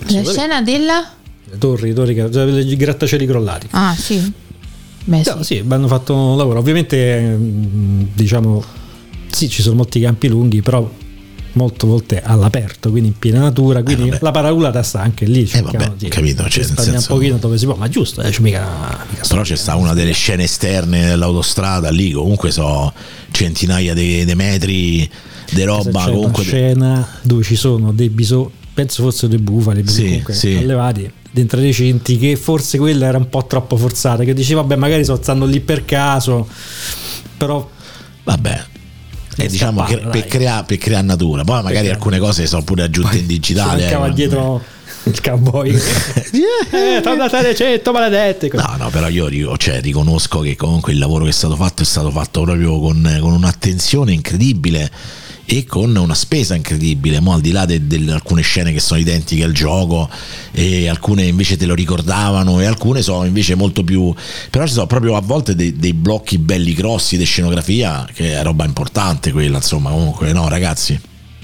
La scena della torri, i grattacieli crollati. Ah, sì. Beh, no, sì, hanno fatto un lavoro. Ovviamente, diciamo, sì, ci sono molti campi lunghi, però molte volte all'aperto, quindi in piena natura, quindi la paraculata sta anche lì, capito, cioè, nel senso, un pochino dove si può, ma giusto, mica però c'è sta una delle scene esterne dell'autostrada lì, comunque so centinaia di metri di roba, c'è comunque una scena dove ci sono dei bisogni, penso fossero dei bufali comunque allevati dentro dei recinti, che forse quella era un po' troppo forzata, che dici vabbè magari stanno lì per caso, però vabbè, diciamo che per creare natura, poi magari alcune cose sono pure aggiunte in digitale. Mancava dietro il cowboy tornate a recetto maledette. No, però io riconosco che comunque il lavoro che è stato fatto proprio con un'attenzione incredibile e con una spesa incredibile, al di là di alcune scene che sono identiche al gioco e alcune invece te lo ricordavano e alcune sono invece molto più, però ci sono proprio a volte dei blocchi belli grossi di scenografia, che è roba importante quella, insomma. Comunque no ragazzi,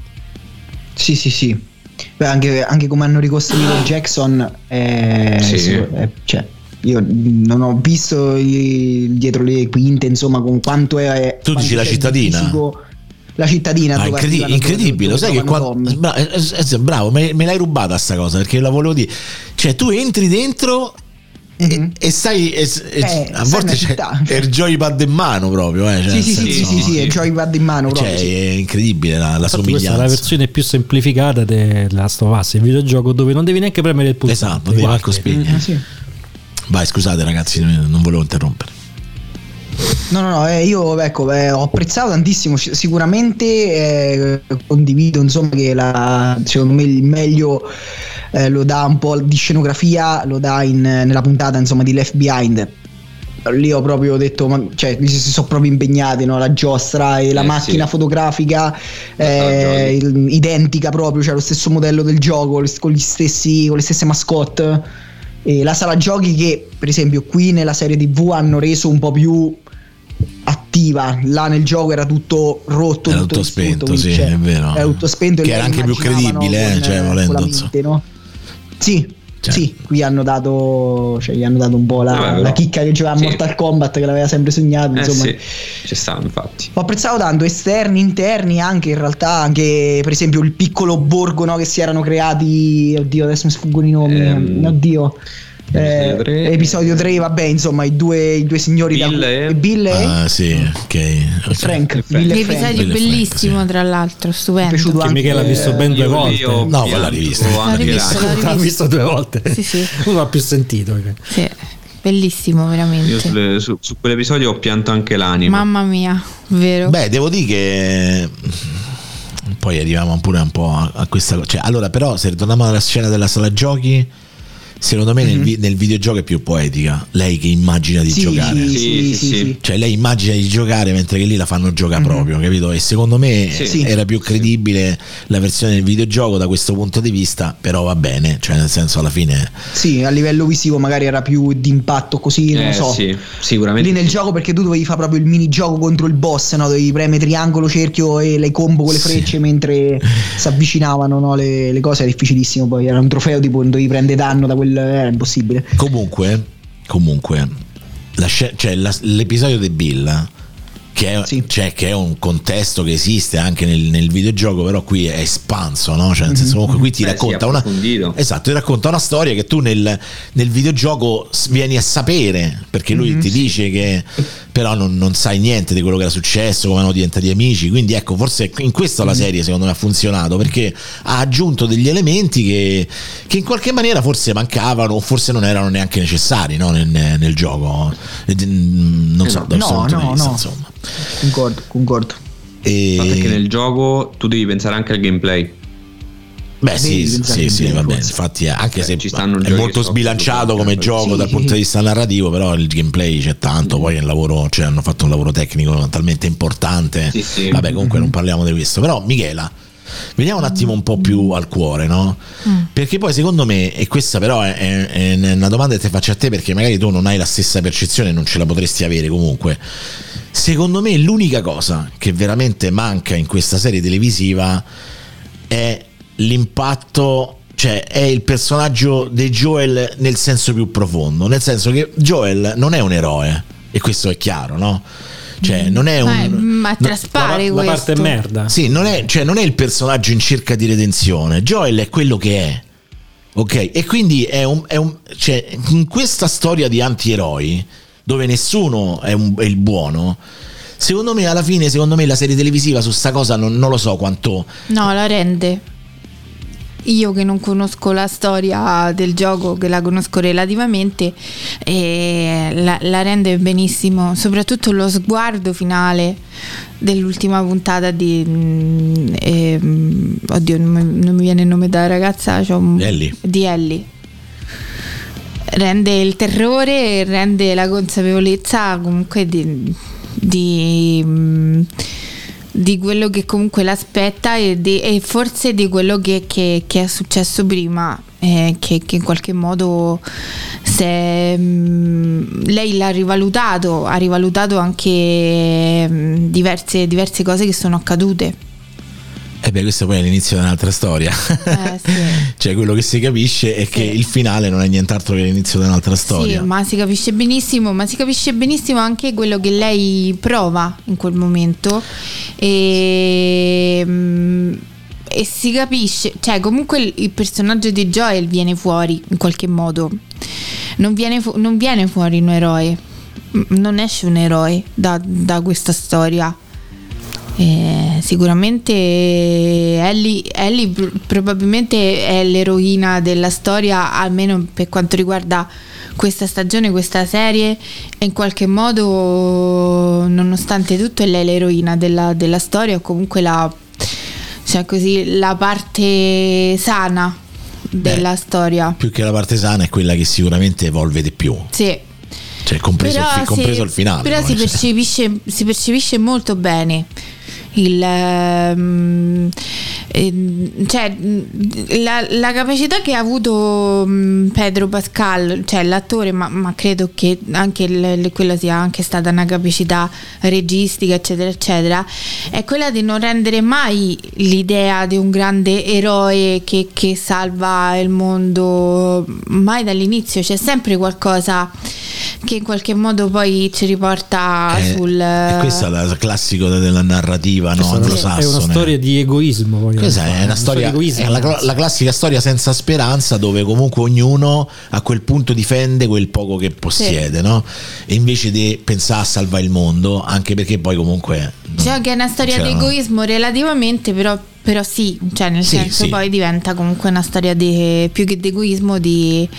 sì. Beh, anche come hanno ricostruito Jackson, cioè, io non ho visto dietro le quinte, insomma, con quanto è. Tu dici la cittadina? Fisico, la cittadina incredibile, lo sai che bravo, me l'hai rubata sta cosa, perché la volevo dire, cioè tu entri dentro e stai a volte c'è il joypad in mano proprio, cioè, sì, è il joypad in mano proprio, cioè, è incredibile la somiglianza. Questa è la versione più semplificata della Last of Us, il videogioco dove non devi neanche premere il pulsante, devi manco spegnere. Vai, scusate ragazzi, non volevo interrompere. No, io ho apprezzato tantissimo, sicuramente condivido, insomma, che secondo me il meglio lo dà un po' di scenografia, lo dà nella puntata, insomma, di Left Behind. Lì ho proprio detto, cioè si sono proprio impegnati, no? La giostra e la macchina fotografica identica proprio, cioè lo stesso modello del gioco con le stesse mascotte. E la sala giochi che per esempio qui nella serie TV hanno reso un po' più attiva, là nel gioco era tutto rotto, era tutto spento, sì, è vero, era tutto spento, che era anche più credibile, cioè volendo, mente, no? Sì, qui hanno dato, cioè gli hanno dato un po' la chicca che giocava a Mortal Kombat, che l'aveva sempre sognato, insomma. Ci sta, infatti. Ho apprezzato tanto esterni, interni, anche in realtà, anche per esempio il piccolo borgo, no, che si erano creati, oddio adesso mi sfuggono i nomi, episodio 3, vabbè, insomma, i due signori Bill e Frank. L'episodio bellissimo, tra l'altro, stupendo. Che Michele ha visto ben 2 volte. No, l'ha rivisto. L'ha visto 2 volte. Sì. Uno ha più sentito. Sì, bellissimo, veramente. Io su quell'episodio ho pianto anche l'anima. Mamma mia, vero? Beh, devo dire che poi arriviamo pure un po' a questa cosa. Cioè, allora, però, se ritorniamo alla scena della sala giochi, secondo me nel videogioco è più poetica, lei che immagina di giocare, sì. Cioè lei immagina di giocare mentre che lì la fanno giocare proprio, capito? E secondo me era più credibile la versione del videogioco da questo punto di vista, però va bene, cioè nel senso alla fine a livello visivo magari era più d'impatto, così non so, sicuramente lì nel gioco, perché tu dovevi fare proprio il minigioco contro il boss, no? Dovevi premere triangolo, cerchio e le combo con le frecce mentre si avvicinavano, no? Le cose, era difficilissimo, poi era un trofeo tipo dovevi prendere danno da era impossibile. Comunque l'episodio di Bill, che è un contesto che esiste anche nel videogioco, però qui è espanso, no? Cioè, nel senso, comunque qui ti racconta ti racconta una storia che tu nel videogioco vieni a sapere, perché lui ti dice che però non sai niente di quello che era successo, come hanno diventati amici. Quindi ecco, forse in questo la serie secondo me ha funzionato, perché ha aggiunto degli elementi che in qualche maniera forse mancavano o forse non erano neanche necessari, no? nel gioco, non so, insomma. Concordo. Perché nel gioco tu devi pensare anche al gameplay. Beh, sì, va bene. Infatti, anche se è molto sbilanciato come gioco dal punto di vista narrativo, però il gameplay c'è tanto. Poi hanno fatto un lavoro tecnico talmente importante. Vabbè, comunque non parliamo di questo. Però, Michela, veniamo un attimo un po' più al cuore, no? Perché poi secondo me, e questa però è una domanda che ti faccio a te, perché magari tu non hai la stessa percezione, non ce la potresti avere comunque. Secondo me l'unica cosa che veramente manca in questa serie televisiva è l'impatto cioè è il personaggio di Joel nel senso più profondo, nel senso che Joel non è un eroe, e questo è chiaro, no? Cioè non è ma traspare la questo. parte merda. Sì, non è il personaggio in cerca di redenzione. Joel è quello che è. Ok? E quindi è un cioè, in questa storia di antieroi, dove nessuno è il buono, secondo me alla fine, la serie televisiva su sta cosa non lo so quanto. No, la rende. Io che non conosco la storia del gioco, che la conosco relativamente, la rende benissimo, soprattutto lo sguardo finale dell'ultima puntata di oddio, non mi viene il nome della ragazza, di Ellie. Rende il terrore, rende la consapevolezza comunque di quello che comunque l'aspetta e forse di quello che è successo prima, che in qualche modo lei l'ha rivalutato, ha rivalutato anche diverse cose che sono accadute. Questo poi è l'inizio di un'altra storia. Sì. Cioè quello che si capisce è che il finale non è nient'altro che l'inizio di un'altra storia. Sì, ma si capisce benissimo anche quello che lei prova in quel momento, e si capisce, cioè comunque il personaggio di Joel viene fuori in qualche modo, non viene fuori un eroe, non esce un eroe da questa storia. Sicuramente Ellie probabilmente è l'eroina della storia, almeno per quanto riguarda questa stagione, questa serie, e in qualche modo, nonostante tutto, è lei l'eroina della storia, o comunque la parte sana della storia. Più che la parte sana è quella che sicuramente evolve di più. Sì. Cioè compreso il finale. Però si percepisce molto bene la capacità che ha avuto Pedro Pascal, cioè l'attore, ma credo che anche quella sia anche stata una capacità registica, eccetera eccetera, è quella di non rendere mai l'idea di un grande eroe che salva il mondo, mai dall'inizio. C'è sempre qualcosa che in qualche modo poi ci riporta sul. Questo è il classico della narrativa, no? Anglosassone. È una storia di egoismo. Questa è una storia, è la classica storia senza speranza, dove comunque ognuno a quel punto difende quel poco che possiede, no? E invece di pensare a salvare il mondo, anche perché poi comunque. Cioè che è una storia di egoismo relativamente, però sì, cioè nel senso poi diventa comunque una storia più che di egoismo, di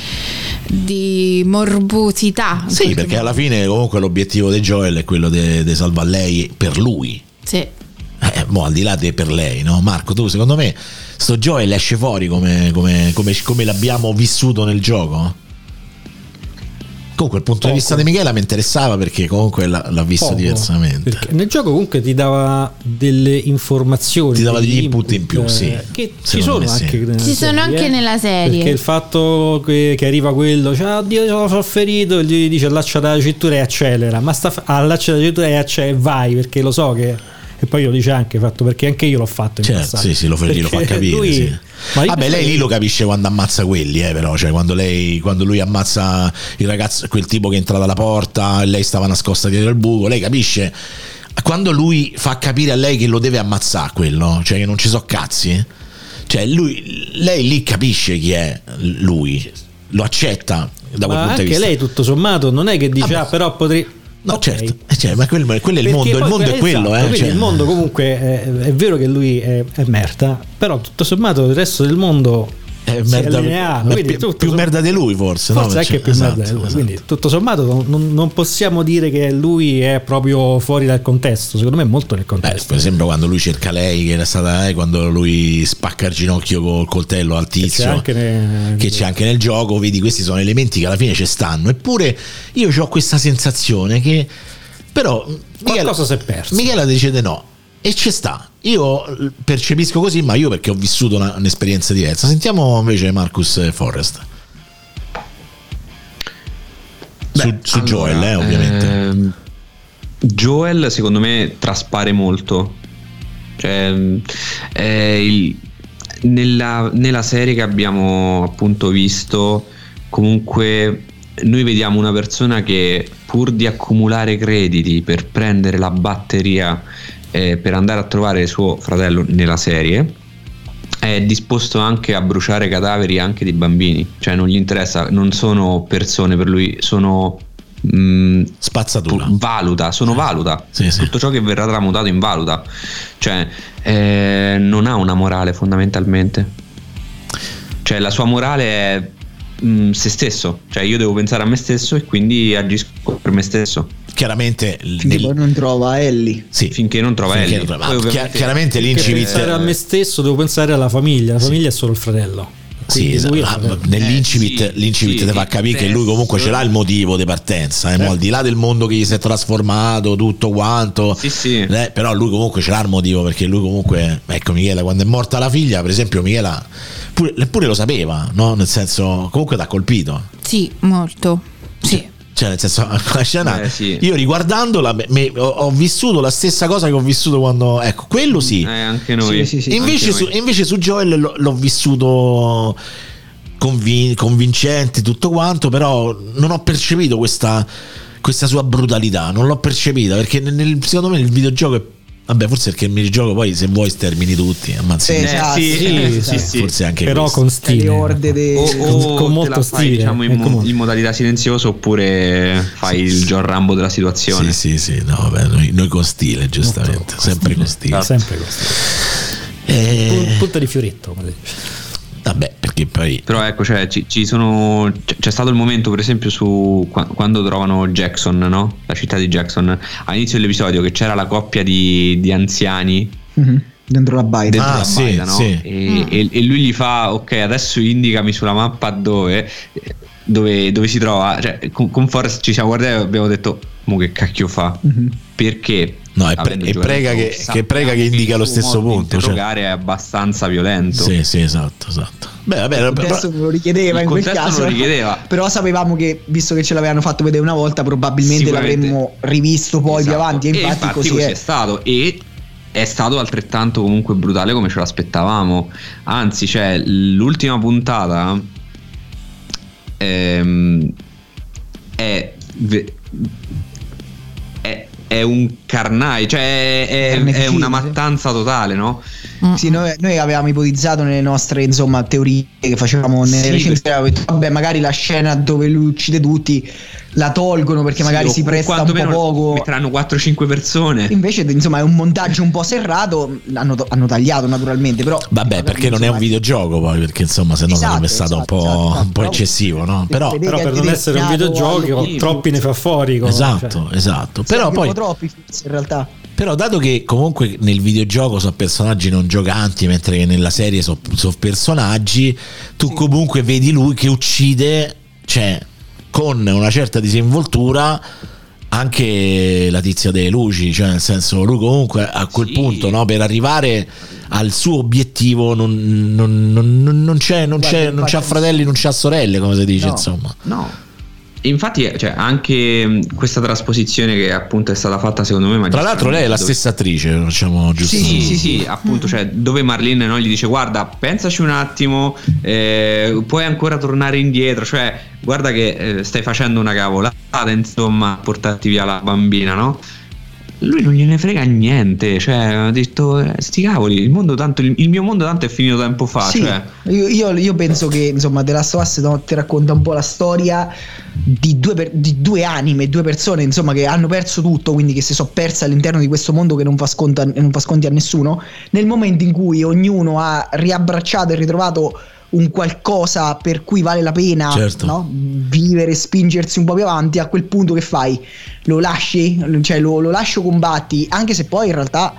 morbosità. Sì, perché alla fine comunque l'obiettivo di Joel è quello di salvare lei per lui. Sì. Al di là per lei, no? Marco, tu secondo me sto Joel esce fuori come l'abbiamo vissuto nel gioco? Comunque il punto di vista di Michela mi interessava, perché comunque l'ha visto diversamente. Perché nel gioco comunque ti dava delle informazioni, ti dava degli input in più, che ci sono anche nella serie. Perché il fatto che arriva quello, cioè oddio sono ferito, e gli dice allaccia la cintura e accelera, ma allaccia la cintura e vai, perché lo so che. E poi lo dice anche fatto, perché anche io l'ho fatto in passato. Sì, lo fa capire. Lui, lei lì lo capisce quando ammazza quelli, però, cioè quando lui ammazza il ragazzo, quel tipo che entra dalla porta, e lei stava nascosta dietro il buco, lei capisce. Quando lui fa capire a lei che lo deve ammazzare quello, cioè che non ci so cazzi, cioè lei lì capisce chi è lui, lo accetta da quel punto di vista. Anche lei tutto sommato non è che dice però potrei. No, certo, ma quello è il mondo, il mondo è quello, quindi il mondo comunque è vero che lui è merda, però tutto sommato il resto del mondo è merda, più merda di lui, forse anche più merda di lui. Quindi tutto sommato non possiamo dire che lui è proprio fuori dal contesto, secondo me è molto nel contesto. Per esempio quando lui cerca lei, che era stata quando lui spacca il ginocchio col coltello al tizio, che c'è anche nel gioco, vedi, questi sono elementi che alla fine ci stanno, eppure io ho questa sensazione che però qualcosa si è perso. Michela decide no, e ci sta, io percepisco così, ma io perché ho vissuto un'esperienza diversa. Sentiamo invece Marcus Forrest su Joel, ovviamente. Joel secondo me traspare molto, cioè nella serie che abbiamo appunto visto, comunque noi vediamo una persona che pur di accumulare crediti per prendere la batteria per andare a trovare suo fratello nella serie, è disposto anche a bruciare cadaveri anche di bambini, cioè non gli interessa, non sono persone per lui, sono spazzatura, valuta. Sì. Tutto ciò che verrà tramutato in valuta, cioè non ha una morale fondamentalmente, cioè la sua morale è se stesso, cioè io devo pensare a me stesso e quindi agisco per me stesso. Chiaramente finché poi non trova Ellie. Sì, finché non trova Ellie. Chiaramente l'incipit, pensare a me stesso, devo pensare alla famiglia. La famiglia è solo il fratello. Sì, nell'incipit ti fa capire che lui comunque ce l'ha il motivo di partenza, al di là del mondo che gli si è trasformato, tutto quanto. Però lui comunque ce l'ha il motivo, perché lui comunque, ecco, Michela quando è morta la figlia, per esempio, Michela pure lo sapeva, no? Nel senso, comunque t'ha colpito. Sì, molto. Sì. Cioè, nel senso, la scena, io riguardandola ho vissuto la stessa cosa che ho vissuto quando, ecco, quello sì, anche noi. Sì. Invece su Joel l'ho vissuto convincente, tutto quanto, però non ho percepito questa sua brutalità, non l'ho percepita, perché secondo me il videogioco è, vabbè, forse perché il videogioco poi, se vuoi, stermini tutti, ammazzi. Sì. Forse anche però questo. con stile, con molto stile, diciamo in modalità silenzioso, oppure fai il John Rambo della situazione. Sì, no, vabbè, noi con stile, giustamente, sempre con stile. Sempre con stile. Punta di fioretto, come dice. Vabbè, perché poi, però ecco, cioè c'è stato il momento, per esempio, quando trovano Jackson, no? La città di Jackson, all'inizio dell'episodio, che c'era la coppia di anziani dentro la baita, no? E lui gli fa: ok, adesso indicami sulla mappa dove si trova, cioè con Forrest ci siamo guardati e abbiamo detto: mo che cacchio fa? Perché no, e prega che indica lo stesso punto, interrogare, cioè, è abbastanza violento. Sì, esatto. Beh, vabbè, il contesto non lo richiedeva, in quel caso, però sapevamo che, visto che ce l'avevano fatto vedere una volta, probabilmente l'avremmo rivisto poi più avanti, e infatti così è stato, e è stato altrettanto comunque brutale come ce l'aspettavamo. Anzi, cioè, l'ultima puntata è un carnage, cioè è una mattanza totale, no? Sì, noi avevamo ipotizzato nelle nostre, insomma, teorie che facevamo nelle recensioni, avevamo detto, vabbè, magari la scena dove lui uccide tutti la tolgono perché magari si presta un po' poco, metteranno 4-5 persone. Invece, insomma, è un montaggio un po' serrato, hanno tagliato naturalmente, però vabbè, perché non è un videogioco, poi, perché insomma, se no sarebbe stato un po' eccessivo, no? Però per non essere un videogioco, troppi ne fa fuori. Esatto. Però poi troppi, in realtà. Però, dato che comunque nel videogioco sono personaggi non giocanti, mentre che nella serie sono personaggi, tu comunque vedi lui che uccide, cioè, con una certa disinvoltura, anche la tizia delle luci, cioè nel senso, lui comunque a quel punto, no, per arrivare al suo obiettivo non c'ha fratelli, non c'ha sorelle, come si dice, insomma. No. Infatti, cioè, anche questa trasposizione che appunto è stata fatta, secondo me, tra l'altro lei è la stessa attrice, facciamo giusto. Sì, appunto, cioè, dove Marlene, no, gli dice: guarda, pensaci un attimo, puoi ancora tornare indietro, cioè guarda che stai facendo una cavolata, insomma, portarti via la bambina, no? Lui non gliene frega niente, cioè ha detto: sti cavoli, il mio mondo tanto è finito tempo fa. Sì, cioè. io penso che, insomma, The Last of Us ti racconta un po' la storia di due anime, due persone, insomma, che hanno perso tutto, quindi che si sono perse all'interno di questo mondo che non fa sconti a nessuno, nel momento in cui ognuno ha riabbracciato e ritrovato un qualcosa per cui vale la pena, no? Vivere, spingersi un po' più avanti. A quel punto che fai? Lo lasci? Cioè lo lascio, combatti, anche se poi in realtà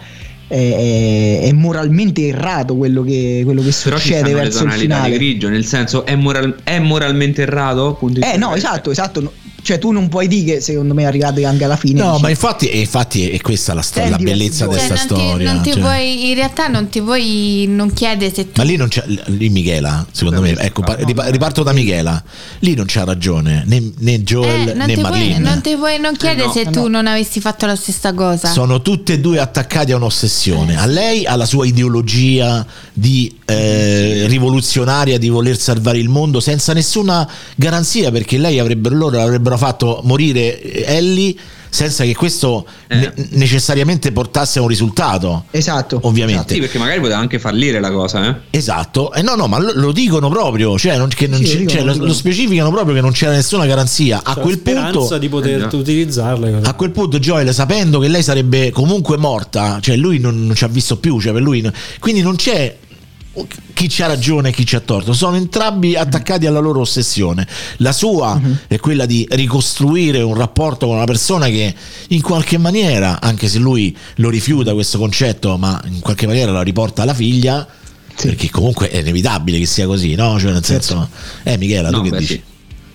è moralmente errato quello che succede verso il finale. Di grigio, nel senso, è moralmente errato? No, esatto. Cioè tu non puoi dire che secondo me arrivate anche alla fine. No, dici, ma infatti è questa la bellezza di questa storia. Non ti cioè. vuoi, in realtà non ti vuoi, non chiede se tu. Ma lì non c'è, lì Michela, secondo me, ecco, riparto da Michela. Lì non c'ha ragione né Joel né Marlene. Non chiede se tu non avessi fatto la stessa cosa. Sono tutte e due attaccati a un'ossessione. A lei, alla sua ideologia di rivoluzionaria di voler salvare il mondo senza nessuna garanzia, perché loro avrebbero fatto morire Ellie senza che questo necessariamente portasse a un risultato. Esatto. Ovviamente. Sì, perché magari poteva anche fallire la cosa, Esatto. No, ma lo dicono proprio, cioè lo specificano proprio che non c'era nessuna garanzia. A quel punto di poter utilizzarle. A quel punto Joel, sapendo che lei sarebbe comunque morta, cioè lui non ci ha visto più, cioè per lui quindi non c'è chi c'ha ragione e chi c'ha torto, sono entrambi attaccati alla loro ossessione. La sua è quella di ricostruire un rapporto con una persona che in qualche maniera, anche se lui lo rifiuta questo concetto, ma in qualche maniera la riporta alla figlia, perché comunque è inevitabile che sia così, no? Cioè nel senso, Michela, tu che dici? Sì.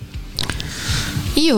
Io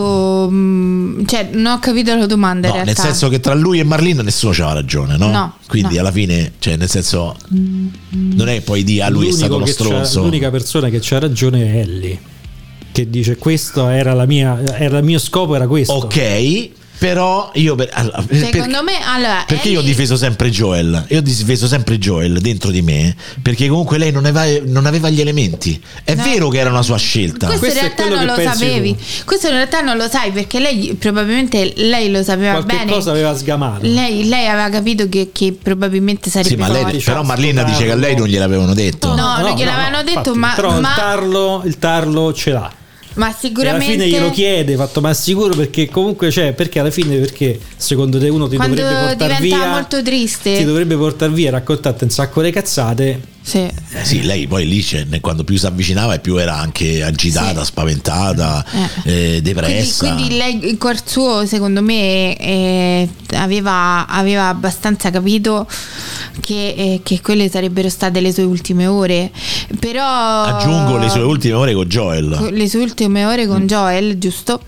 non ho capito la domanda, in realtà. Nel senso che tra lui e Marlene nessuno c'aveva ragione, no? Quindi alla fine, cioè nel senso, non è poi lui è stato uno stronzo. L'unica persona che c'ha ragione è Ellie, che dice questo era il mio scopo, era questo. Ok. Però io secondo me perché io ho difeso sempre Joel dentro di me, perché comunque lei non aveva gli elementi. È vero che era una sua scelta. Questo in realtà non lo sapevi. Questo in realtà non lo sai, perché lei probabilmente lo sapeva bene. Qualche cosa aveva sgamato. Lei aveva capito che probabilmente sarebbe però Marlene dice che a lei non gliel'avevano detto. No, non gliel'avevano detto, ma il tarlo ce l'ha. Ma sicuramente. E alla fine glielo chiede, ma sicuro, perché comunque perché alla fine, perché secondo te uno ti dovrebbe portare via, diventa molto triste, ti dovrebbe portare via, raccontarti un sacco di cazzate. Sì, lei poi lì quando più si avvicinava e più era anche agitata, spaventata, depressa. Quindi lei in cuor suo, secondo me, aveva abbastanza capito che quelle sarebbero state le sue ultime ore. Però aggiungo le sue ultime ore con Joel. Le sue ultime ore con Joel, giusto?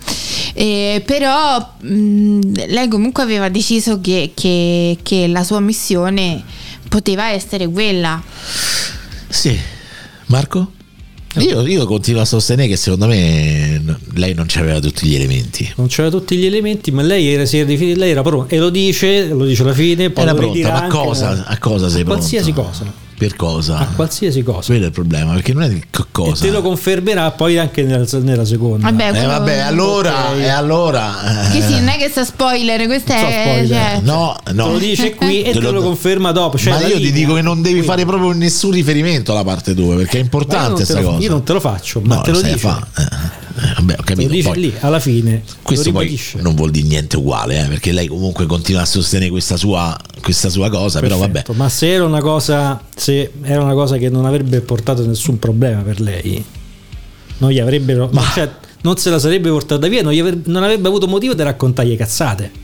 Però lei comunque aveva deciso che la sua missione poteva essere quella. Sì. Marco? Io continuo a sostenere che secondo me lei non c'aveva tutti gli elementi. Non c'aveva tutti gli elementi, ma lei era pronta, e lo dice alla fine. Poi era pronta, ma a cosa sei pronta? Qualsiasi cosa. Per cosa? A qualsiasi cosa. Quello è il problema, perché non è cosa. E te lo confermerà poi anche nella seconda. Allora. Che sì, non è che sta spoiler, questa è. Cioè, no. Te lo dice qui e te lo conferma dopo. Cioè, ma io ti dico che non devi fare proprio nessun riferimento alla parte 2, perché è importante questa cosa. Io non te lo faccio, ma te lo dico. Vabbè, ho capito. Lo dice poi, lì alla fine. Questo poi non vuol dire niente uguale, perché lei comunque continua a sostenere questa sua cosa. Perfetto, però vabbè. Ma se era una cosa che non avrebbe portato nessun problema per lei, non gli avrebbero, non se la sarebbe portata via, non avrebbe avuto motivo di raccontargli cazzate.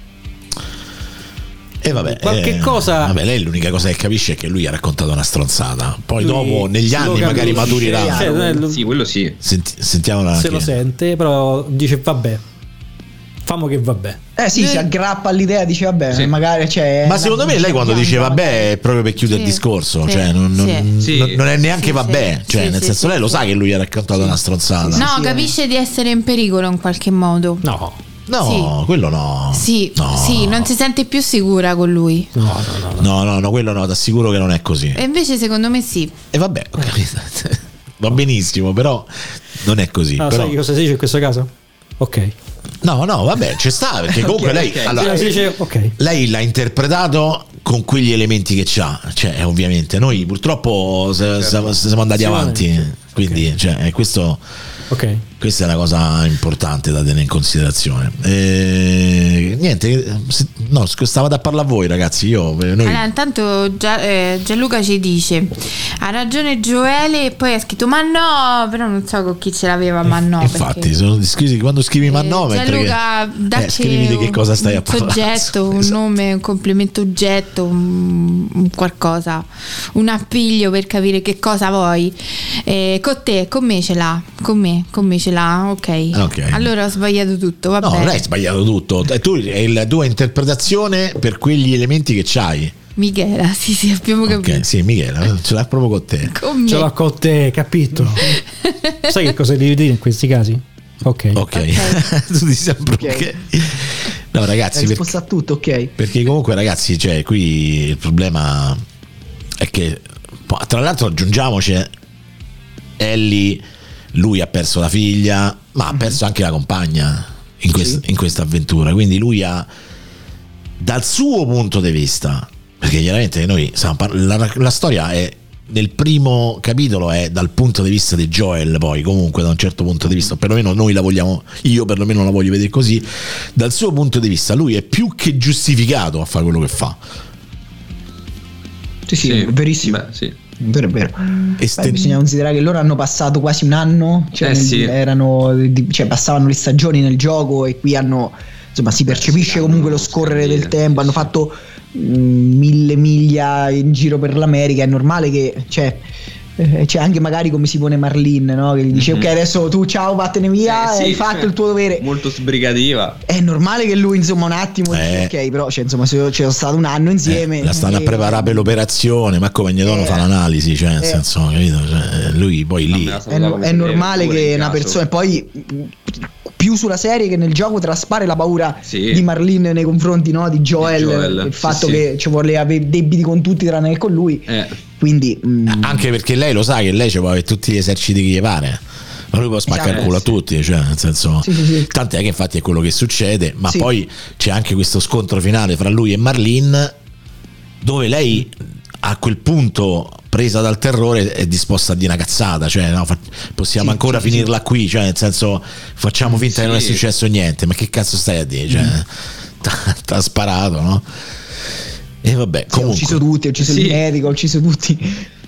E vabbè, qualche cosa. Lei l'unica cosa che capisce è che lui ha raccontato una stronzata. Poi dopo, negli anni, magari maturirà. Sì, quello sì. Sentiamola. Se lo sente, però dice vabbè. Famo che vabbè. Si aggrappa all'idea, dice vabbè, magari ma secondo me lei quando dice vabbè è proprio per chiudere il discorso, cioè non è neanche vabbè, cioè nel senso lei lo sa che lui ha raccontato una stronzata. No, capisce di essere in pericolo in qualche modo. No, quello no. Sì, non si sente più sicura con lui. No, quello no, ti assicuro che non è così. E invece secondo me sì. E vabbè, ho capito. Va benissimo, però non è così. Però... sai cosa si dice in questo caso? Ok. No, vabbè, ci sta, perché comunque lei lei l'ha interpretato con quegli elementi che c'ha, cioè ovviamente noi purtroppo siamo andati avanti, quindi cioè, questo questa è una cosa importante da tenere in considerazione. Niente, stavate a parlare a voi ragazzi. Allora, intanto Gianluca ci dice ha ragione Gioele, e poi ha scritto ma no, però non so con chi ce l'aveva, ma no, infatti quando scrivi ma no, Gianluca dacci scrivi di che cosa stai a parlare, un soggetto, un nome, un complemento oggetto, un qualcosa, un appiglio per capire che cosa vuoi. Con me ce l'ha, ce l'ha, ok. Allora ho sbagliato tutto, va No, bene. non hai sbagliato tutto. Tu è la tua interpretazione per quegli elementi che c'hai. Michela, sì, abbiamo capito. Ok, sì, Michela, ce l'ha proprio con te. Con me. Ce l'ho con te, capito? Sai che cosa devi dire in questi casi? Ok. Tu dici sempre ok. No, ragazzi, hai risposto a tutto, ok. Perché comunque, ragazzi, cioè, qui il problema è che, tra l'altro, aggiungiamoci, Ellie, lui ha perso la figlia, ma ha perso anche la compagna in questa avventura. Quindi lui ha, dal suo punto di vista, perché chiaramente noi la storia è, nel primo capitolo è dal punto di vista di Joel, poi comunque da un certo punto di vista, perlomeno noi la vogliamo, io perlomeno la voglio vedere così, dal suo punto di vista lui è più che giustificato a fare quello che fa. Sì, verissimo. Beh, sì. Vero, è vero. Bisogna considerare che loro hanno passato quasi un anno, cioè passavano le stagioni nel gioco, e qui hanno, insomma, si percepisce comunque lo scorrere del tempo. Hanno fatto 1000 miglia in giro per l'America. È normale che c'è anche magari come si pone Marlene, no? Che gli dice ok, adesso tu ciao, vattene via, hai fatto il tuo dovere. Molto sbrigativa. È normale che lui, insomma, un attimo ok, però insomma, c'è stato un anno insieme, la stanno a preparare per l'operazione, ma come Gnedono fa l'analisi, cioè nel senso, capito? Cioè, lui poi lì è normale che una persona, poi più sulla serie che nel gioco, traspare la paura di Marlene nei confronti, no, di Joel, il fatto che ci vuole avere debiti con tutti tranne che con lui. Quindi anche perché lei lo sa che lei ci può avere tutti gli eserciti che gli pare, ma lui può spaccare il culo a tutti, cioè nel senso, tant'è che infatti è quello che succede. Ma poi c'è anche questo scontro finale fra lui e Marlene, dove lei a quel punto, presa dal terrore, è disposta a dire una cazzata, cioè no, possiamo ancora finirla qui, cioè nel senso, facciamo finta che non è successo niente. Ma che cazzo stai a dire, cioè t'ha sparato, no? E vabbè, comunque ho ucciso tutti, ho ucciso il medico, ho ucciso tutti.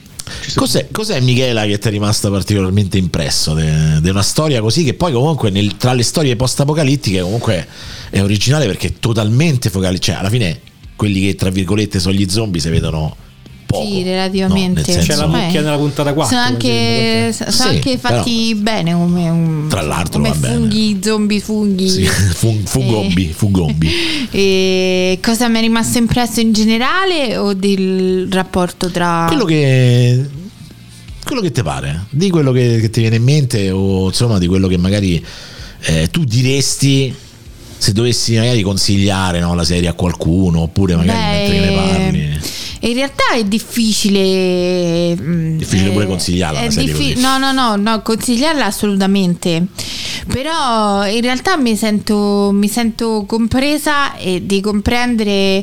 Cos'è Michela che ti è rimasta particolarmente impresso di una storia così, che poi comunque tra le storie post-apocalittiche comunque è originale, perché è totalmente focale, cioè alla fine quelli che tra virgolette sono gli zombie si vedono poco. Sì, relativamente. No, c'è la mucchia nella puntata 4. Sono anche fatti bene come tra l'altro, come va funghi, bene. zombie, funghi. Sì, fungombi. E cosa mi è rimasto impresso in generale, o del rapporto tra quello che ti pare, di quello che ti viene in mente, o insomma di quello che magari tu diresti se dovessi magari consigliare, no, la serie a qualcuno, oppure magari mentre che ne parli. In realtà è difficile pure consigliarla una serie così. No, consigliarla assolutamente. Però in realtà mi sento compresa e di comprendere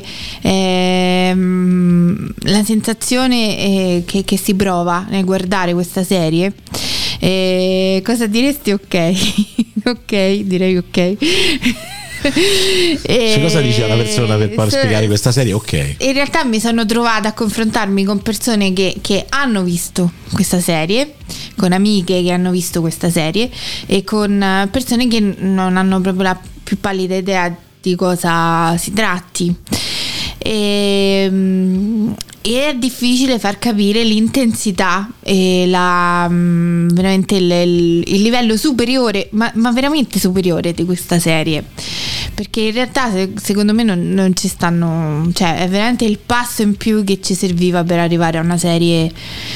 la sensazione che si prova nel guardare questa serie. Cosa diresti? Ok, direi ok. Cosa dice una persona per far spiegare questa serie? Ok. In realtà mi sono trovata a confrontarmi con persone che hanno visto questa serie, con amiche che hanno visto questa serie, e con persone che non hanno proprio la più pallida idea di cosa si tratti. E è difficile far capire l'intensità e veramente il livello superiore, ma veramente superiore di questa serie, perché in realtà secondo me non ci stanno, cioè è veramente il passo in più che ci serviva per arrivare a una serie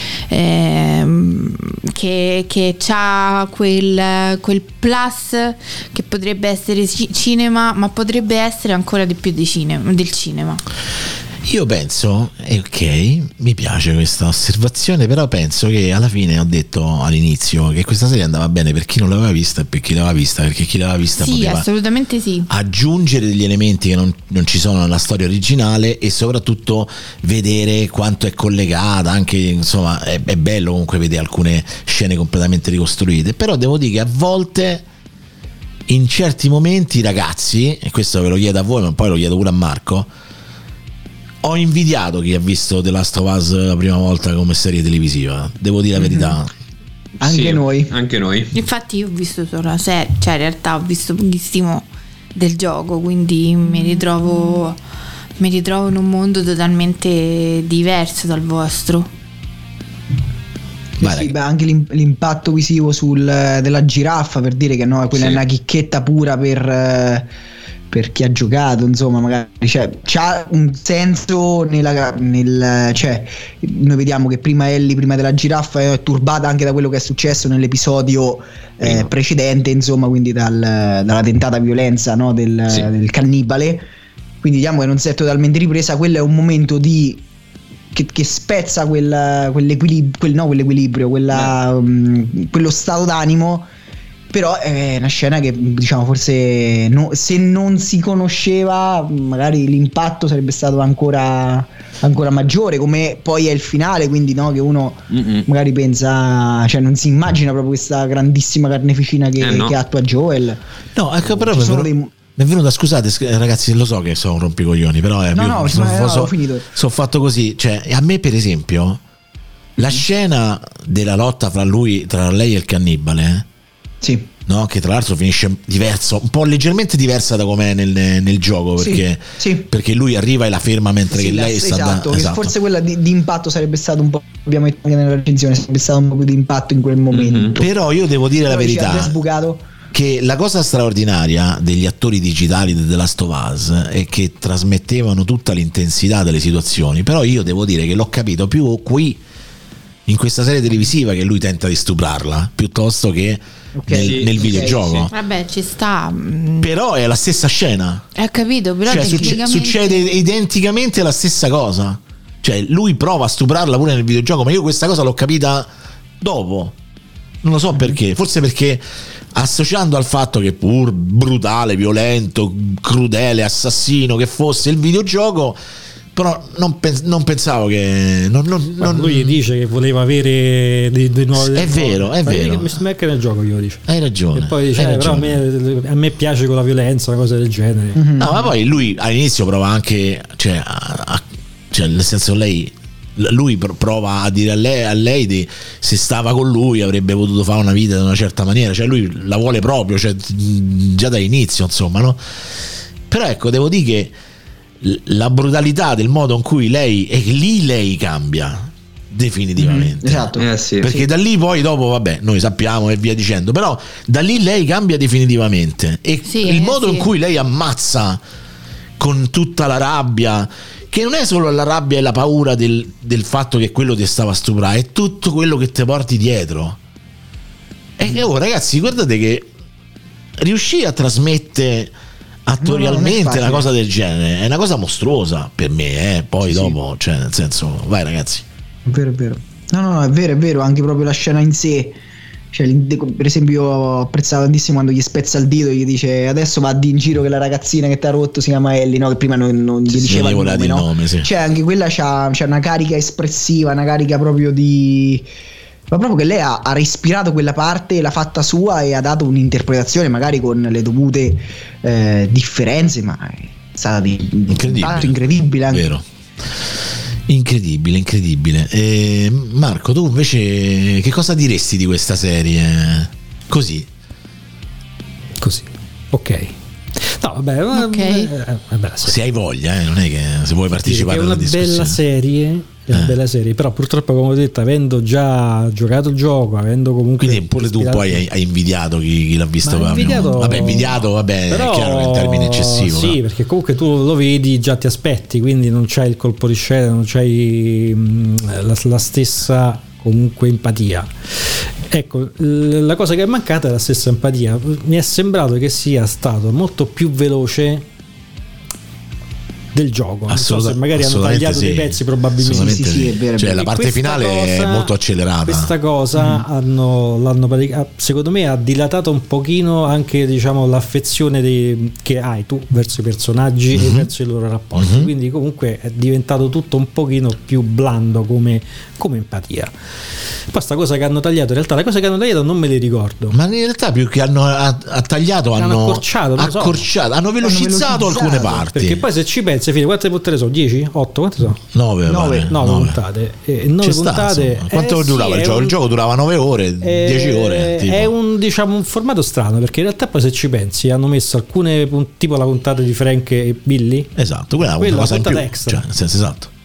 che c'ha quel plus che potrebbe essere cinema, ma potrebbe essere ancora di più del cinema. Io penso, ok, mi piace questa osservazione, però penso che alla fine, ho detto all'inizio, che questa serie andava bene per chi non l'aveva vista e per chi l'aveva vista, perché chi l'aveva vista poteva assolutamente aggiungere degli elementi che non ci sono nella storia originale, e soprattutto vedere quanto è collegata, anche insomma è bello comunque vedere alcune scene completamente ricostruite. Però devo dire che a volte, in certi momenti, ragazzi, e questo ve lo chiedo a voi ma poi lo chiedo pure a Marco, ho invidiato chi ha visto The Last of Us la prima volta come serie televisiva, devo dire la verità. Anche noi. Infatti io ho visto solo la serie, cioè in realtà ho visto pochissimo del gioco, quindi mi ritrovo in un mondo totalmente diverso dal vostro. Sì, beh, anche l'impatto visivo della giraffa, per dire che no, quella è una chicchetta pura per chi ha giocato, insomma, magari c'ha un senso cioè noi vediamo che Ellie prima della giraffa è turbata anche da quello che è successo nell'episodio precedente, insomma, quindi dalla tentata violenza, no, del cannibale, quindi diciamo che non si è totalmente ripresa. Quello è un momento che spezza quell'equilibrio, quello stato d'animo. Però è una scena che, diciamo, forse se non si conosceva magari l'impatto sarebbe stato ancora maggiore, come poi è il finale, quindi no, che uno magari pensa, cioè non si immagina proprio questa grandissima carneficina che attua Joel. No, ecco, però mi è venuta, scusate ragazzi, lo so che sono un rompicoglioni, però sono fatto così, cioè a me per esempio la scena della lotta tra lei e il cannibale, sì, no? Che tra l'altro finisce diverso, un po' leggermente diversa da com'è nel gioco, perché lui arriva e la ferma mentre che lei sta esatto. Forse quella di impatto sarebbe stato un po', abbiamo detto anche nella recensione, sarebbe stato un po' più di impatto in quel momento. Però io devo dire la verità, che la cosa straordinaria degli attori digitali di The Last of Us è che trasmettevano tutta l'intensità delle situazioni. Però io devo dire che l'ho capito più qui in questa serie televisiva, che lui tenta di stuprarla, piuttosto che nel videogioco. Vabbè, ci sta. Però è la stessa scena. Capito, però cioè, succede identicamente la stessa cosa. Cioè lui prova a stuprarla pure nel videogioco, ma io questa cosa l'ho capita dopo. Non lo so perché. Forse perché associando al fatto che pur brutale, violento, crudele, assassino che fosse il videogioco, però non pensavo che lui dice che voleva avere dei nuovi. È vero. Anche nel gioco glielo dice. Hai ragione. E poi dice però a me piace con la violenza, una cosa del genere. No, ma poi lui all'inizio prova anche, cioè nel senso lui prova a dire a lei se stava con lui avrebbe potuto fare una vita in una certa maniera, cioè lui la vuole proprio, cioè già dall'inizio, insomma, no? Però ecco, devo dire che la brutalità del modo in cui lei cambia definitivamente, esatto. Perché da lì poi dopo vabbè noi sappiamo e via dicendo, però da lì lei cambia definitivamente, e il modo in cui lei ammazza con tutta la rabbia, che non è solo la rabbia e la paura del fatto che quello ti stava a stuprare, è tutto quello che ti porti dietro. E ragazzi, guardate che riuscì a trasmettere attorialmente una cosa del genere è una cosa mostruosa per me, poi dopo, cioè nel senso, vai ragazzi. È vero. No, è vero, anche proprio la scena in sé. Cioè, per esempio, ho apprezzato tantissimo quando gli spezza il dito e gli dice adesso va in giro che la ragazzina che ti ha rotto si chiama Ellie, no? Che prima non gli diceva il nome, no? Nome, sì. Cioè anche quella c'ha una carica espressiva, una carica proprio ma proprio che lei ha respirato quella parte, l'ha fatta sua e ha dato un'interpretazione magari con le dovute differenze, ma è stata incredibile anche. Vero. Incredibile. Marco, tu invece che cosa diresti di questa serie? Così. Ok. No, vabbè, vabbè, se hai voglia, non è che se vuoi partecipare alla discussione. È una bella serie, però purtroppo, come ho detto, avendo già giocato il gioco, avendo comunque, quindi pure tu poi hai invidiato chi l'ha visto. Invidiato, però, è chiaro che è un termine eccessivo. Sì, però. Perché comunque tu lo vedi, già ti aspetti, quindi non c'hai il colpo di scena, non c'hai la stessa comunque empatia. Ecco, la cosa che è mancata è la stessa empatia. Mi è sembrato che sia stato molto più veloce del gioco. Non so se magari hanno tagliato dei pezzi, probabilmente sì, è vero. Cioè la parte finale è molto accelerata. Questa cosa secondo me ha dilatato un pochino anche, diciamo, l'affezione che hai tu verso i personaggi e verso i loro rapporti. Quindi comunque è diventato tutto un pochino più blando come empatia. Poi sta cosa che hanno tagliato, in realtà la cosa che hanno tagliato non me le ricordo, ma in realtà più che hanno tagliato hanno accorciato, hanno velocizzato alcune parti, perché poi se ci pensi, quante puntate sono? 10? 8? Quante sono? 9 puntate. 9 puntate. Quanto durava il gioco? Il gioco durava 9 ore, 10 ore tipo. È un formato strano, perché in realtà poi se ci pensi hanno messo alcune, tipo la puntata di Frank e Billy, esatto, quella è una cosa in più extra. Cioè, nel senso, esatto.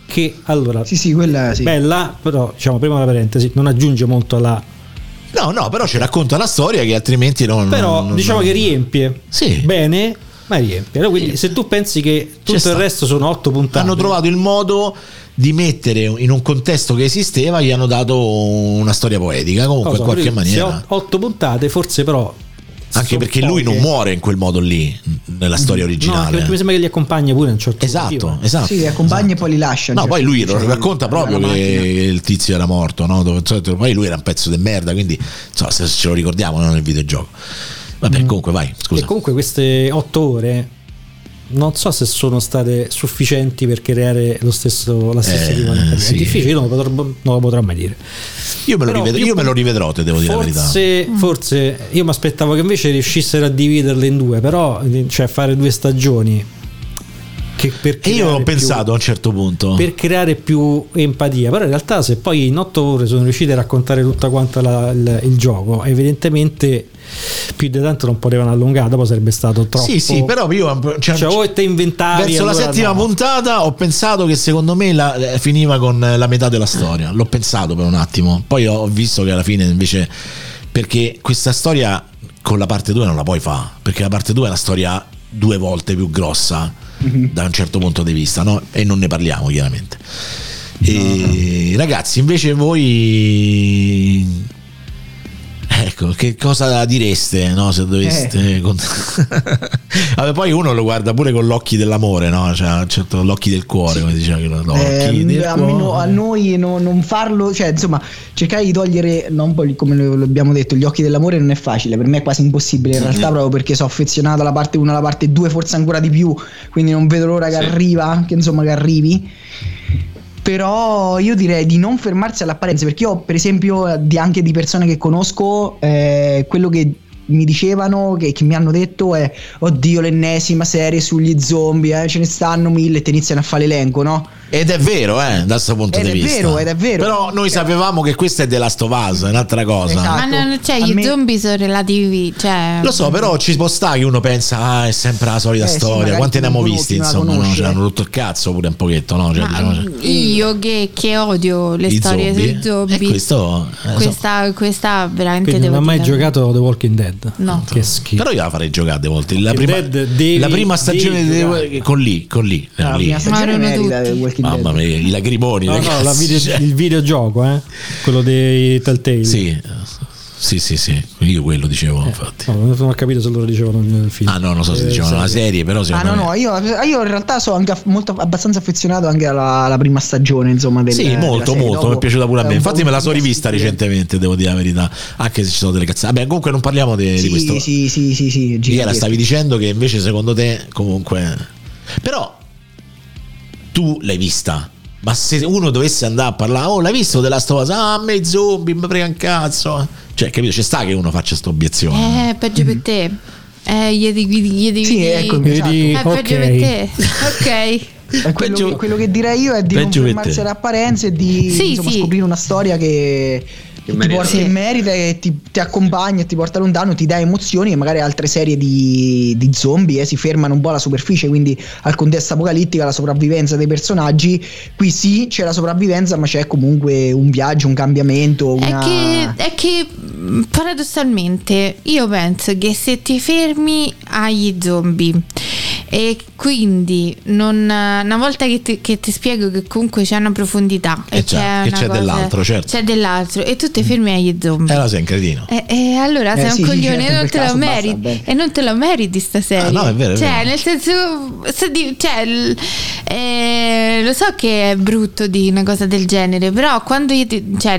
che allora sì, quella sì. Bella, però diciamo prima la parentesi, non aggiunge molto alla. No, però ci racconta la storia che altrimenti non. Però diciamo che riempie bene, ma riempie. Allora, quindi se tu pensi che tutto il resto sono 8 puntate, hanno trovato il modo di mettere in un contesto che esisteva, gli hanno dato una storia poetica comunque in qualche maniera. 8 puntate, forse però. Anche perché lui non muore in quel modo lì nella storia originale. No, perché mi sembra che li accompagna pure a un certo punto. Esatto. Sì, li accompagna e poi li lascia. No, poi lui lo racconta proprio che il tizio era morto, no? Poi lui era un pezzo di merda, quindi se ce lo ricordiamo nel videogioco. Vabbè, comunque vai, scusa. E comunque queste 8 ore non so se sono state sufficienti per creare la stessa rimane. È difficile, io non lo potrò mai dire. Io me lo rivedrò, te devo dire la verità. Forse io mi aspettavo che invece riuscissero a dividerle in due, però cioè fare 2 stagioni. E io ho pensato a un certo punto per creare più empatia, però in realtà se poi in 8 ore sono riusciti a raccontare tutta quanta il gioco, evidentemente più di tanto non potevano allungare, dopo sarebbe stato troppo. Sì, però io voi te inventavi verso la settima puntata ho pensato che secondo me finiva con la metà della storia, l'ho pensato per un attimo, poi ho visto che alla fine invece, perché questa storia con la parte 2 non la puoi fare, perché la parte 2 è una storia 2 volte più grossa da un certo punto di vista, no? E non ne parliamo chiaramente. Ragazzi, invece voi ecco, che cosa direste, no? Se doveste vabbè, poi uno lo guarda pure con l'occhi dell'amore, no? Cioè, certo, l'occhi del cuore, come diceva a noi non farlo, cioè insomma cercare di togliere, non poi come lo abbiamo detto, gli occhi dell'amore non è facile, per me è quasi impossibile in realtà, proprio perché sono affezionato alla parte 1, alla parte 2 forse ancora di più, quindi non vedo l'ora che arrivi. Però io direi di non fermarsi all'apparenza, perché io per esempio anche di persone che conosco, quello che mi dicevano, che mi hanno detto è: oddio, l'ennesima serie sugli zombie, ce ne stanno 1000, e te iniziano a fare l'elenco, no? Ed è vero, da questo punto di vista. Ed è vero. Però noi sapevamo che questa è The Last of Us, è un'altra cosa. Esatto. Ma gli zombie sono relativi, cioè. Lo so, però ci può stare che uno pensa, è sempre la solita storia. Quanti ne abbiamo visti, insomma, no? Cioè, hanno rotto il cazzo pure un pochetto, no? Io che odio le storie sui zombie. Questa veramente quindi devo non ho mai giocato The Walking Dead. No. Che schifo. Però io la farei giocare The Walking Dead. La prima stagione con lì. La prima stagione merita The Walking Dead. Mamma mia, i lagrimoni. No, il videogioco, quello dei Telltale. Sì, io quello dicevo, infatti. No, non ho capito se loro dicevano nel film. Non so se dicevano la serie, però no, io in realtà sono anche abbastanza affezionato anche alla prima stagione, insomma, molto, mi è piaciuta pure a me. Infatti me la sono rivista recentemente, devo dire la verità, anche se ci sono delle cazzate. Vabbè, comunque non parliamo di questo. Sì. Iera stavi dicendo che invece secondo te comunque, però tu l'hai vista. Ma se uno dovesse andare a parlare, l'hai visto della storia? A me zombie, mi frega un cazzo. Cioè, capito? C'è sta che uno faccia questa obiezione. Peggio per te. Gli devi. Sì, ecco, peggio per te. Ok. Quello che direi io è di non fermarsi alle apparenze e di scoprire una storia che ti porta in merito e ti accompagna e ti porta lontano, ti dà emozioni, e magari altre serie di zombie si fermano un po' alla superficie, quindi al contesto apocalittico, alla sopravvivenza dei personaggi. Qui sì, c'è la sopravvivenza, ma c'è comunque un viaggio, un cambiamento, è che paradossalmente io penso che se ti fermi agli zombie e quindi una volta che ti spiego che comunque c'è una profondità e c'è dell'altro, certo, c'è dell'altro, e tu ti fermi agli zombie, allora sei un cretino, e allora sei un coglione, certo, non te lo meriti, e non te lo meriti sta serie. No, è vero, cioè nel senso, lo so che è brutto di una cosa del genere, però quando io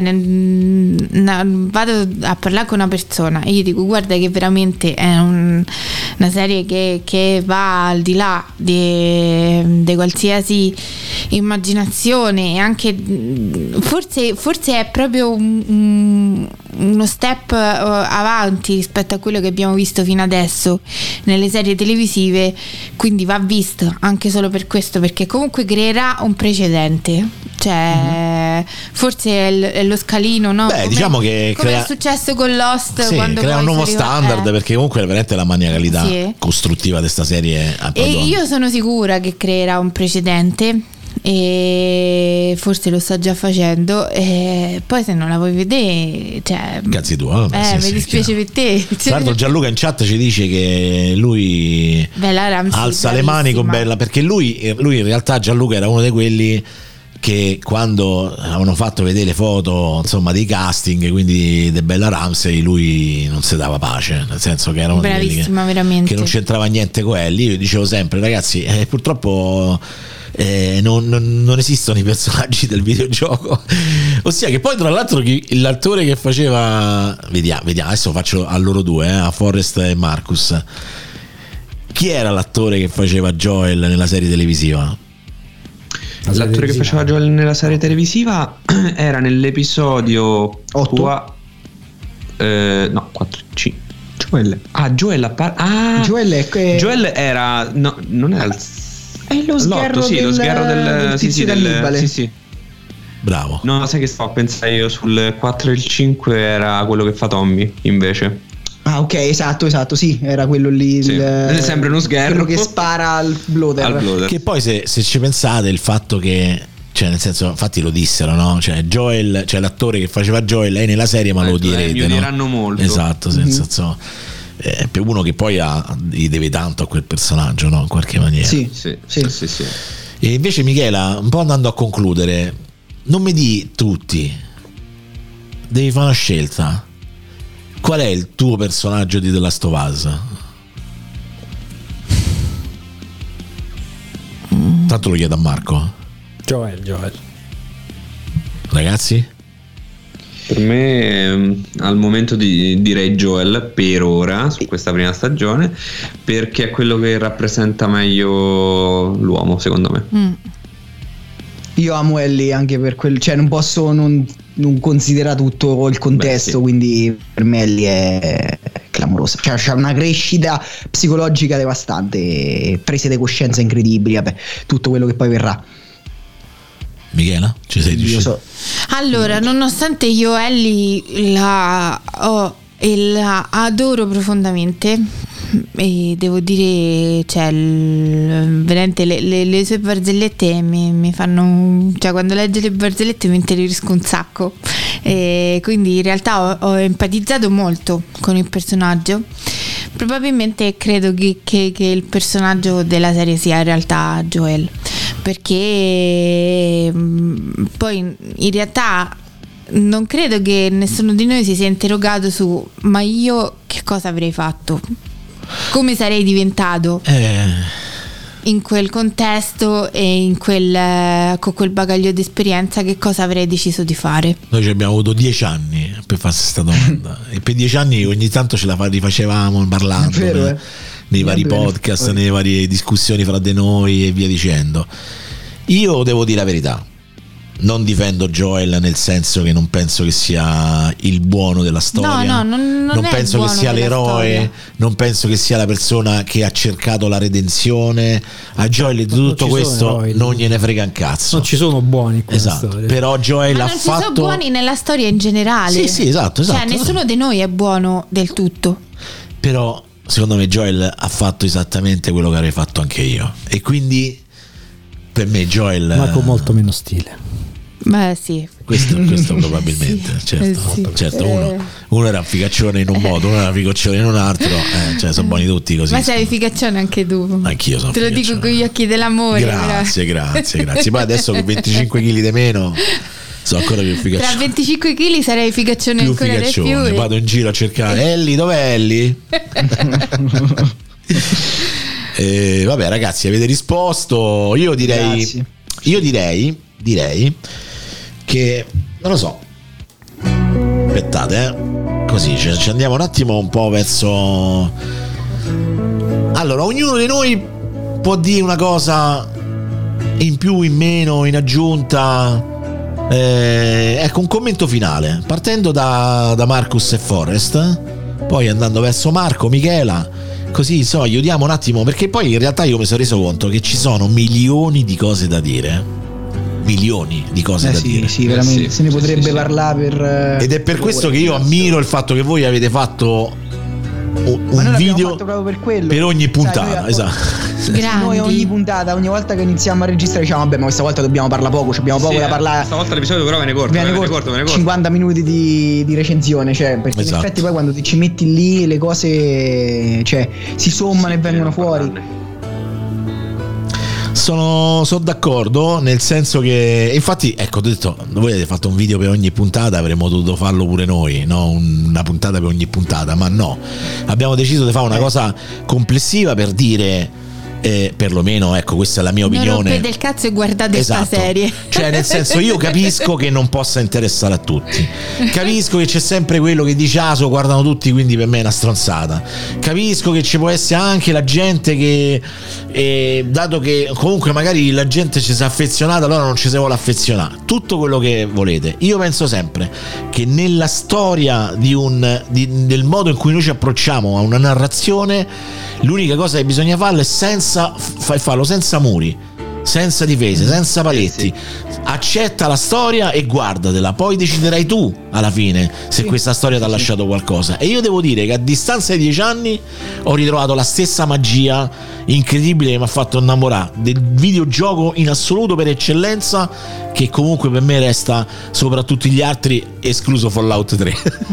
vado a parlare con una persona e io dico: guarda che veramente è una serie che va al di là di qualsiasi immaginazione, e anche forse è proprio uno step avanti rispetto a quello che abbiamo visto fino adesso nelle serie televisive, quindi va visto anche solo per questo, perché comunque creerà un precedente, cioè forse è lo scalino, no? Diciamo che come è successo con Lost, quando crea un nuovo standard, perché comunque è veramente la maniacalità costruttiva di questa serie. E io sono sicura che creerà un precedente, e forse lo sta già facendo, e poi se non la vuoi vedere, cioè, cazzi tua, mi dispiace per te. Tra l'altro Gianluca in chat ci dice che lui Bella Ramsey, alza le mani con Bella, perché lui in realtà Gianluca era uno di quelli che quando avevano fatto vedere le foto, insomma, dei casting, quindi di Bella Ramsey, lui non si dava pace, nel senso che era uno bravissima, veramente, che non c'entrava niente con Ellie. Io dicevo sempre, ragazzi, purtroppo non esistono i personaggi del videogioco. Ossia che poi tra l'altro l'attore che faceva, vediamo adesso faccio a loro due, a Forrest e Marcus, chi era l'attore che faceva Joel nella serie televisiva? L'attore che faceva Joel nella serie televisiva era nell'episodio 8. No, 4, 5. Joel. Joel era, no, non era è lo sgherro lo sgherro del tizio dell'Ibale. Sì. Bravo. No, sai che stavo a pensare io, sul 4 e il 5 era quello che fa Tommy invece. Ah, ok, esatto, sì, era quello lì, sì. È sempre uno sgherro, quello che spara al bloater. Che poi se ci pensate, il fatto che, cioè nel senso, infatti lo dissero, no? Cioè Joel, cioè l'attore che faceva Joel è nella serie, ma lo odierete, mi odieranno molto. Esatto, senza per uno che poi gli deve tanto a quel personaggio, no? In qualche maniera. Sì. E invece Michela, un po' andando a concludere, non mi di tutti, devi fare una scelta. Qual è il tuo personaggio di The Last of Us? Tanto lo chiedo a Marco. Joel. Ragazzi? Per me al momento direi Joel per ora, su questa prima stagione, perché è quello che rappresenta meglio l'uomo, secondo me. Io amo Ellie anche per quel, cioè non posso non considerare tutto il contesto. Beh, sì. Quindi per me Ellie è clamorosa, cioè c'ha una crescita psicologica devastante, prese di coscienza incredibili, vabbè, tutto quello che poi verrà. Michela, ci sei riuscito? Allora, nonostante io Ellie la adoro profondamente, e devo dire, cioè, veramente le sue barzellette mi fanno, cioè quando leggo le barzellette mi interiorisco un sacco, e quindi in realtà ho empatizzato molto con il personaggio. Probabilmente credo che il personaggio della serie sia in realtà Joel, perché poi in realtà non credo che nessuno di noi si sia interrogato su ma io che cosa avrei fatto, come sarei diventato in quel contesto e in con quel bagaglio di esperienza, che cosa avrei deciso di fare. Noi ci abbiamo avuto 10 anni per farsi questa domanda e per 10 anni ogni tanto ce la rifacevamo parlando, vero, nei vari podcast, nelle varie discussioni fra di noi e via dicendo. Io devo dire la verità, non difendo Joel, nel senso che non penso che sia il buono della storia, non penso che sia l'eroe storia. Non penso che sia la persona che ha cercato la redenzione. A Joel di tutto questo non gliene frega un cazzo, non ci sono buoni in questa storia. Però Joel non ci sono buoni nella storia in generale, sì, esatto. Cioè nessuno di noi è buono del tutto, però secondo me Joel ha fatto esattamente quello che avrei fatto anche io, e quindi per me Joel, ma con molto meno stile. Beh, sì. Questo probabilmente, sì, certo. Uno era un figaccione in un modo, uno era un figaccione in un altro, cioè sono buoni tutti così. Ma sei figaccione anche tu. Anch'io sono. Te lo dico con gli occhi dell'amore. Grazie. Poi adesso con 25 kg di meno sono ancora più figaccione. Tra 25 kg sarei figaccione più ancora di più. Vado in giro a cercare Ellie, dov'è Ellie? Vabbè ragazzi, avete risposto. Io direi che non lo so, aspettate, così ci andiamo un attimo un po' verso. Allora, ognuno di noi può dire una cosa in più, in meno, in aggiunta, ecco, un commento finale partendo da Marcus e Forrest, poi andando verso Marco, Michela, così aiutiamo un attimo, perché poi in realtà io mi sono reso conto che ci sono milioni di cose da dire, dire. Sì, veramente. Se ne potrebbe parlare per. Ed è per questo che io ammiro il fatto che voi avete fatto un video fatto proprio per quello. Per ogni puntata, esatto. Noi ogni puntata, ogni volta che iniziamo a registrare diciamo vabbè, ma questa volta dobbiamo parlare poco, abbiamo poco da parlare. Stavolta l'episodio però viene corto. 50 minuti di recensione, cioè, perché in effetti poi quando ti ci metti lì le cose, cioè, si sommano e vengono fuori. Sono d'accordo, nel senso che infatti ecco, ho detto, voi avete fatto un video per ogni puntata, avremmo dovuto farlo pure noi, no? Una puntata per ogni puntata, ma no, abbiamo deciso di fare una cosa complessiva per dire perlomeno, ecco, questa è la mia opinione. Non rompete il cazzo e guardate questa serie. Cioè, nel senso, io capisco che non possa interessare a tutti, capisco che c'è sempre quello che dice so guardano tutti, quindi per me è una stronzata. Capisco che ci può essere anche la gente che dato che comunque magari la gente ci si è affezionata, allora non ci si vuole affezionare, tutto quello che volete. Io penso sempre che nella storia del modo in cui noi ci approcciamo a una narrazione, l'unica cosa che bisogna farlo è farlo senza muri, senza difese, senza paletti. Accetta la storia e guardatela, poi deciderai tu alla fine se questa storia ti ha lasciato qualcosa. E io devo dire che a distanza di 10 anni ho ritrovato la stessa magia incredibile che mi ha fatto innamorare del videogioco in assoluto per eccellenza, che comunque per me resta sopra tutti gli altri, escluso Fallout 3.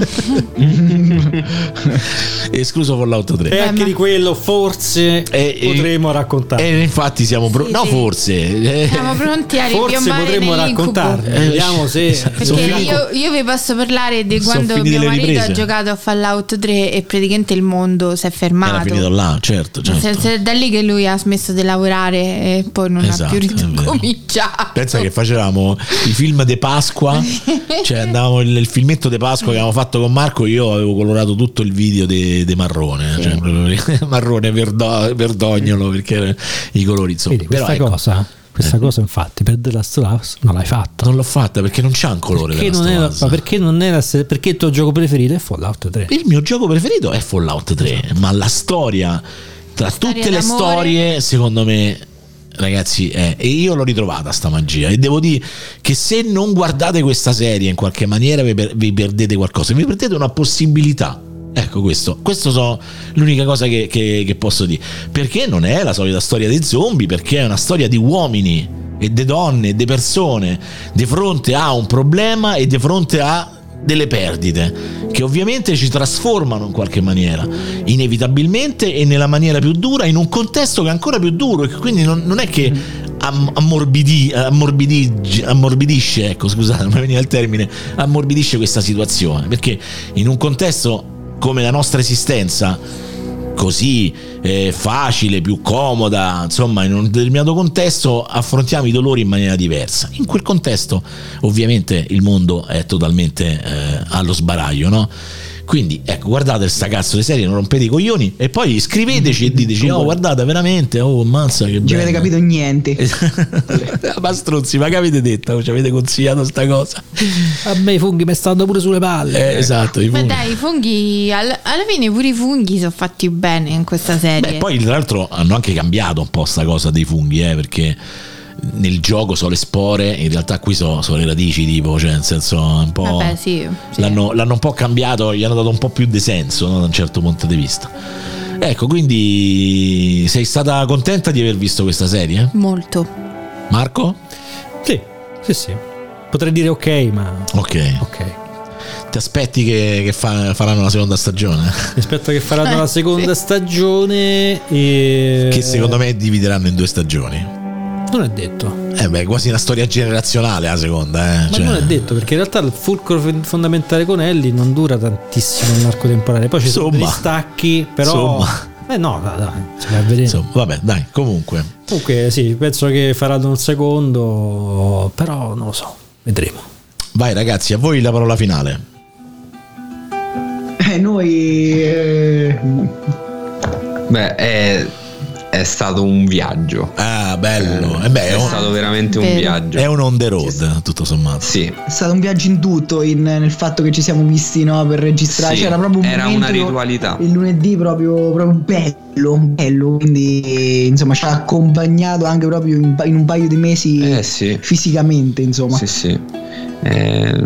Escluso Fallout 3. E anche di quello forse potremo raccontare. E infatti siamo forse siamo pronti a forse potremmo raccontarvi. Vediamo se io vi posso parlare di quando mio marito ha giocato a Fallout 3 e praticamente il mondo si è fermato. Era finito là, certo. È da lì che lui ha smesso di lavorare e poi non ha più ricominciato. Pensa che facevamo i film di Pasqua, cioè andavamo il filmetto di Pasqua che avevamo fatto con Marco, io avevo colorato tutto il video di marrone, cioè marrone verdognolo, perché i colori insomma. Vedi, questa cosa infatti per The Last of Us non l'hai fatta. Non l'ho fatta perché non c'ha un colore. Perché il tuo gioco preferito è Fallout 3. Il mio gioco preferito è Fallout 3, ma la storia tra tutte le storie secondo me, ragazzi, e io l'ho ritrovata sta magia, e devo dire che se non guardate questa serie in qualche maniera vi perdete qualcosa, vi perdete una possibilità. Ecco, questo sono l'unica cosa che posso dire, perché non è la solita storia dei zombie, perché è una storia di uomini e di donne e di persone di fronte a un problema e di fronte a delle perdite che ovviamente ci trasformano in qualche maniera, inevitabilmente e nella maniera più dura, in un contesto che è ancora più duro, e quindi non è che ammorbidisce, ecco, scusate, non mi veniva il termine, ammorbidisce questa situazione, perché in un contesto come la nostra esistenza, così facile, più comoda, insomma, in un determinato contesto affrontiamo i dolori in maniera diversa. In quel contesto ovviamente il mondo è totalmente allo sbaraglio, no? Quindi ecco, guardate sta cazzo di serie, non rompete i coglioni, e poi scriveteci e diteci guardate veramente, ammazza che bello. Ci avete capito niente. Ma stronzi, ma che avete detto? Ci avete consigliato sta cosa? A me i funghi mi stanno pure sulle palle. Esatto, i funghi. Ma dai, i funghi alla fine pure i funghi sono fatti bene in questa serie. Beh, poi tra l'altro hanno anche cambiato un po' sta cosa dei funghi, perché nel gioco sono le spore, in realtà qui sono le radici, tipo, cioè nel senso un po'. Vabbè, sì. L'hanno un po' cambiato, gli hanno dato un po' più di senso, no? Da un certo punto di vista. Ecco, quindi sei stata contenta di aver visto questa serie? Molto. Marco? Sì. Potrei dire ok, ma ok. Ti aspetti che faranno la seconda stagione? Mi aspetto che faranno la seconda stagione che secondo me divideranno in 2 stagioni. Non è detto. Quasi una storia generazionale la seconda, Ma non è detto, perché in realtà il fulcro fondamentale con Ellie non dura tantissimo l'arco temporale. Poi ci sono degli stacchi, però. No, dai, si va a vedere. Insomma, vabbè, dai, comunque sì, penso che faranno un secondo, però non lo so, vedremo. Vai ragazzi, a voi la parola finale. Noi è stato un viaggio. Bello. È stato veramente un viaggio. È un on the road, tutto sommato. Sì. È stato un viaggio in tutto, nel fatto che ci siamo visti, no, per registrare. Sì, c'era proprio era una ritualità. Il lunedì proprio bello. Quindi insomma ci ha accompagnato anche proprio in un paio di mesi fisicamente, insomma. Sì.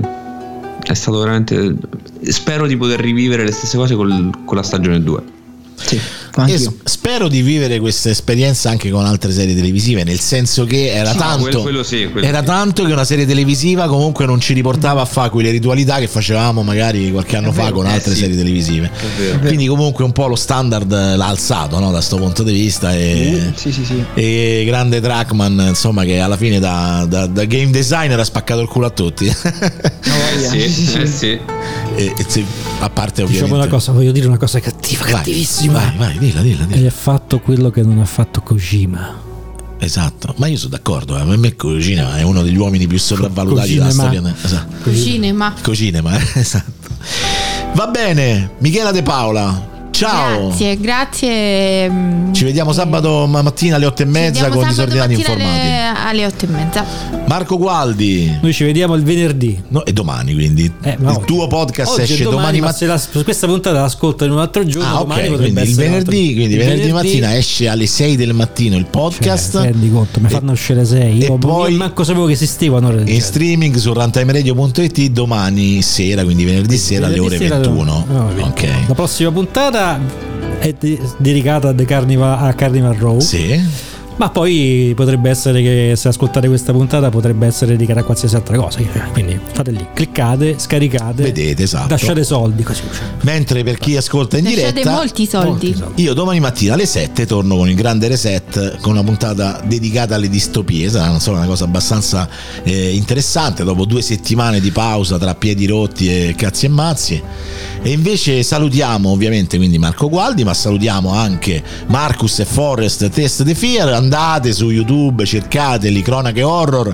È stato veramente. Spero di poter rivivere le stesse cose con la stagione 2. Sì, e spero di vivere questa esperienza anche con altre serie televisive, nel senso che era tanto tanto che una serie televisiva comunque non ci riportava a fare quelle ritualità che facevamo magari qualche anno fa con altre serie televisive. Quindi comunque un po' lo standard l'ha alzato, no? Da sto punto di vista e grande Trackman, insomma, che alla fine da game designer ha spaccato il culo a tutti. A parte ovviamente voglio dire una cosa cattivissima. Vai, dilla. E ha fatto quello che non ha fatto Kojima. Esatto, ma io sono d'accordo, per me Kojima è uno degli uomini più sopravvalutati della storia. Esatto. Cocinema, esatto. Va bene, Michela De Paola, ciao. Grazie. Ci vediamo sabato mattina alle 8:30 con Disordinati Informati. Alle 8:30. Marco Gualdi. Noi ci vediamo il venerdì. No, e domani, quindi il tuo podcast esce domani mattina. Se questa puntata l'ascolta in un altro giorno, domani quindi il venerdì mattina esce alle 6 del mattino il podcast. Rendi conto, mi fanno uscire 6. Io poi manco sapevo che esistevano. In streaming su runtimeradio.it domani sera, quindi venerdì sera alle ore 21. Ok. La prossima puntata è dedicata a Carnival Row. Sì. Ma poi potrebbe essere che se ascoltate questa puntata potrebbe essere dedicata a qualsiasi altra cosa. Quindi fate lì, cliccate, scaricate, vedete, esatto. Lasciate soldi così. Mentre per chi ascolta in diretta, lasciate molti soldi. Io domani mattina alle 7 torno con il grande reset, con una puntata dedicata alle distopie. Sarà una cosa abbastanza interessante dopo 2 settimane di pausa tra piedi rotti e cazzi e mazzi. E invece salutiamo ovviamente quindi Marco Gualdi, ma salutiamo anche Marcus e Forrest Test the Fear. Andate su YouTube, cercateli, cronache horror,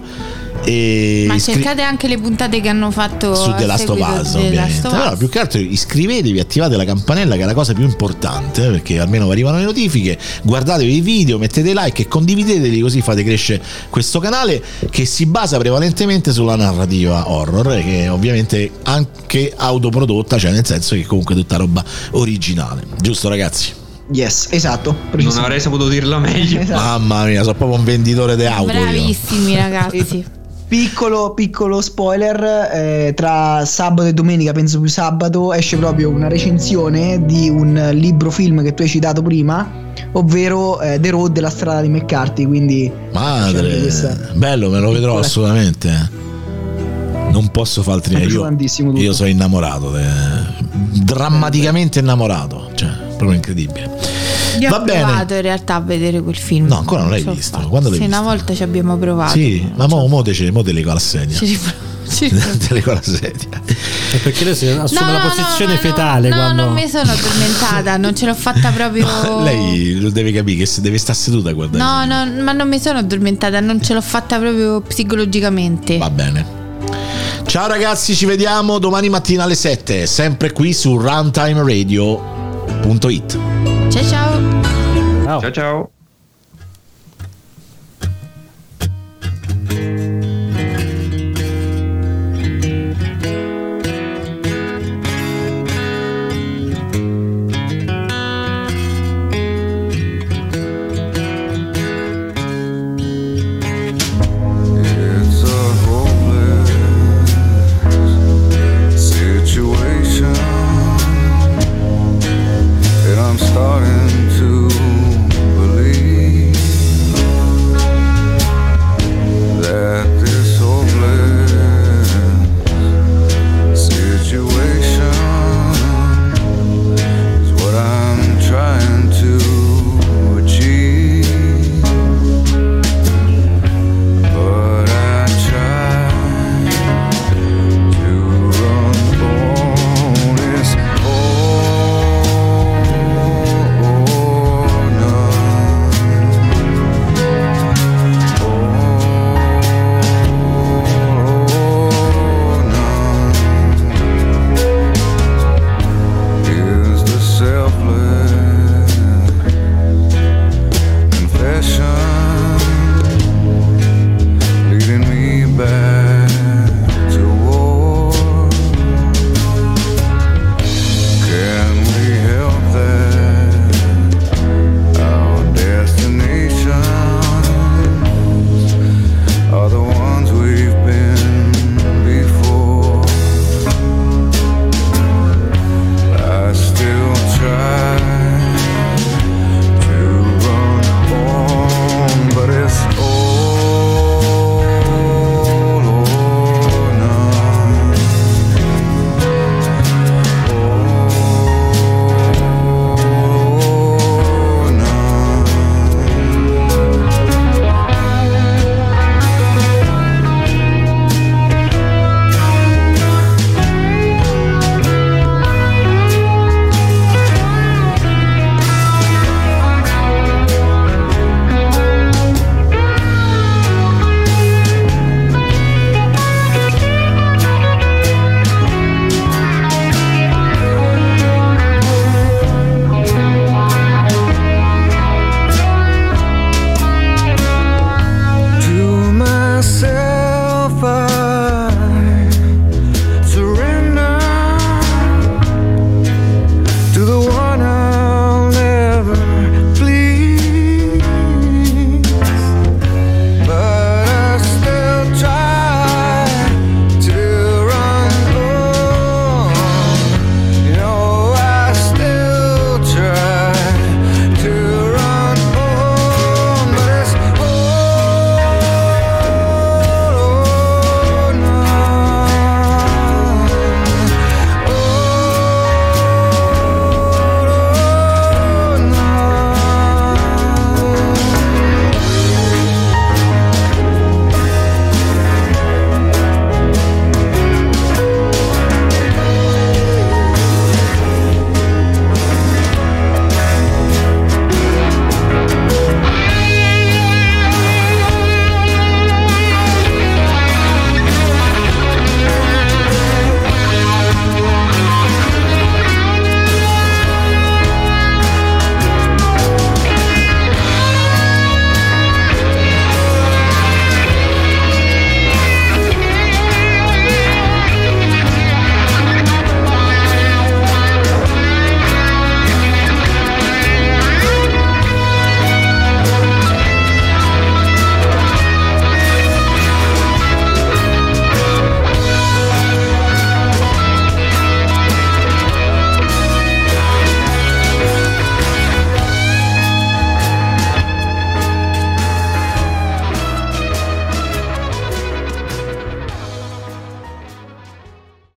ma cercate anche le puntate che hanno fatto su The Last of Us, ovviamente. Allora, più che altro iscrivetevi, attivate la campanella, che è la cosa più importante, perché almeno arrivano le notifiche. Guardatevi i video, mettete like e condivideteli, così fate crescere questo canale che si basa prevalentemente sulla narrativa horror, che è ovviamente anche autoprodotta, cioè nel senso che comunque è tutta roba originale, giusto ragazzi? Yes, esatto. Non avrei saputo dirlo meglio. Esatto. Mamma mia, sono proprio un venditore di auto. Bravissimi ragazzi. Piccolo spoiler, tra sabato e domenica, penso più sabato, esce proprio una recensione di un libro film che tu hai citato prima, ovvero The Road, la strada di McCarthy. Quindi madre, bello, me lo vedrò assolutamente. Non posso fare altrimenti. Io sono innamorato, drammaticamente innamorato, cioè proprio incredibile. Io Va ho bene. provato in realtà a vedere quel film. No, ancora non l'hai visto. Quando l'hai visto? Una volta ci abbiamo provato. Sì, ma mo te le con la sedia. Te le con la sedia. Perché lei si assume la posizione fetale. No, quando... non mi sono addormentata, non ce l'ho fatta proprio. No, lei lo deve capire che se deve stare seduta a guardare. No, ma non mi sono addormentata, non ce l'ho fatta proprio psicologicamente. Va bene. Ciao ragazzi, ci vediamo domani mattina alle 7, sempre qui su runtimeradio.it. Ciao. Ciao.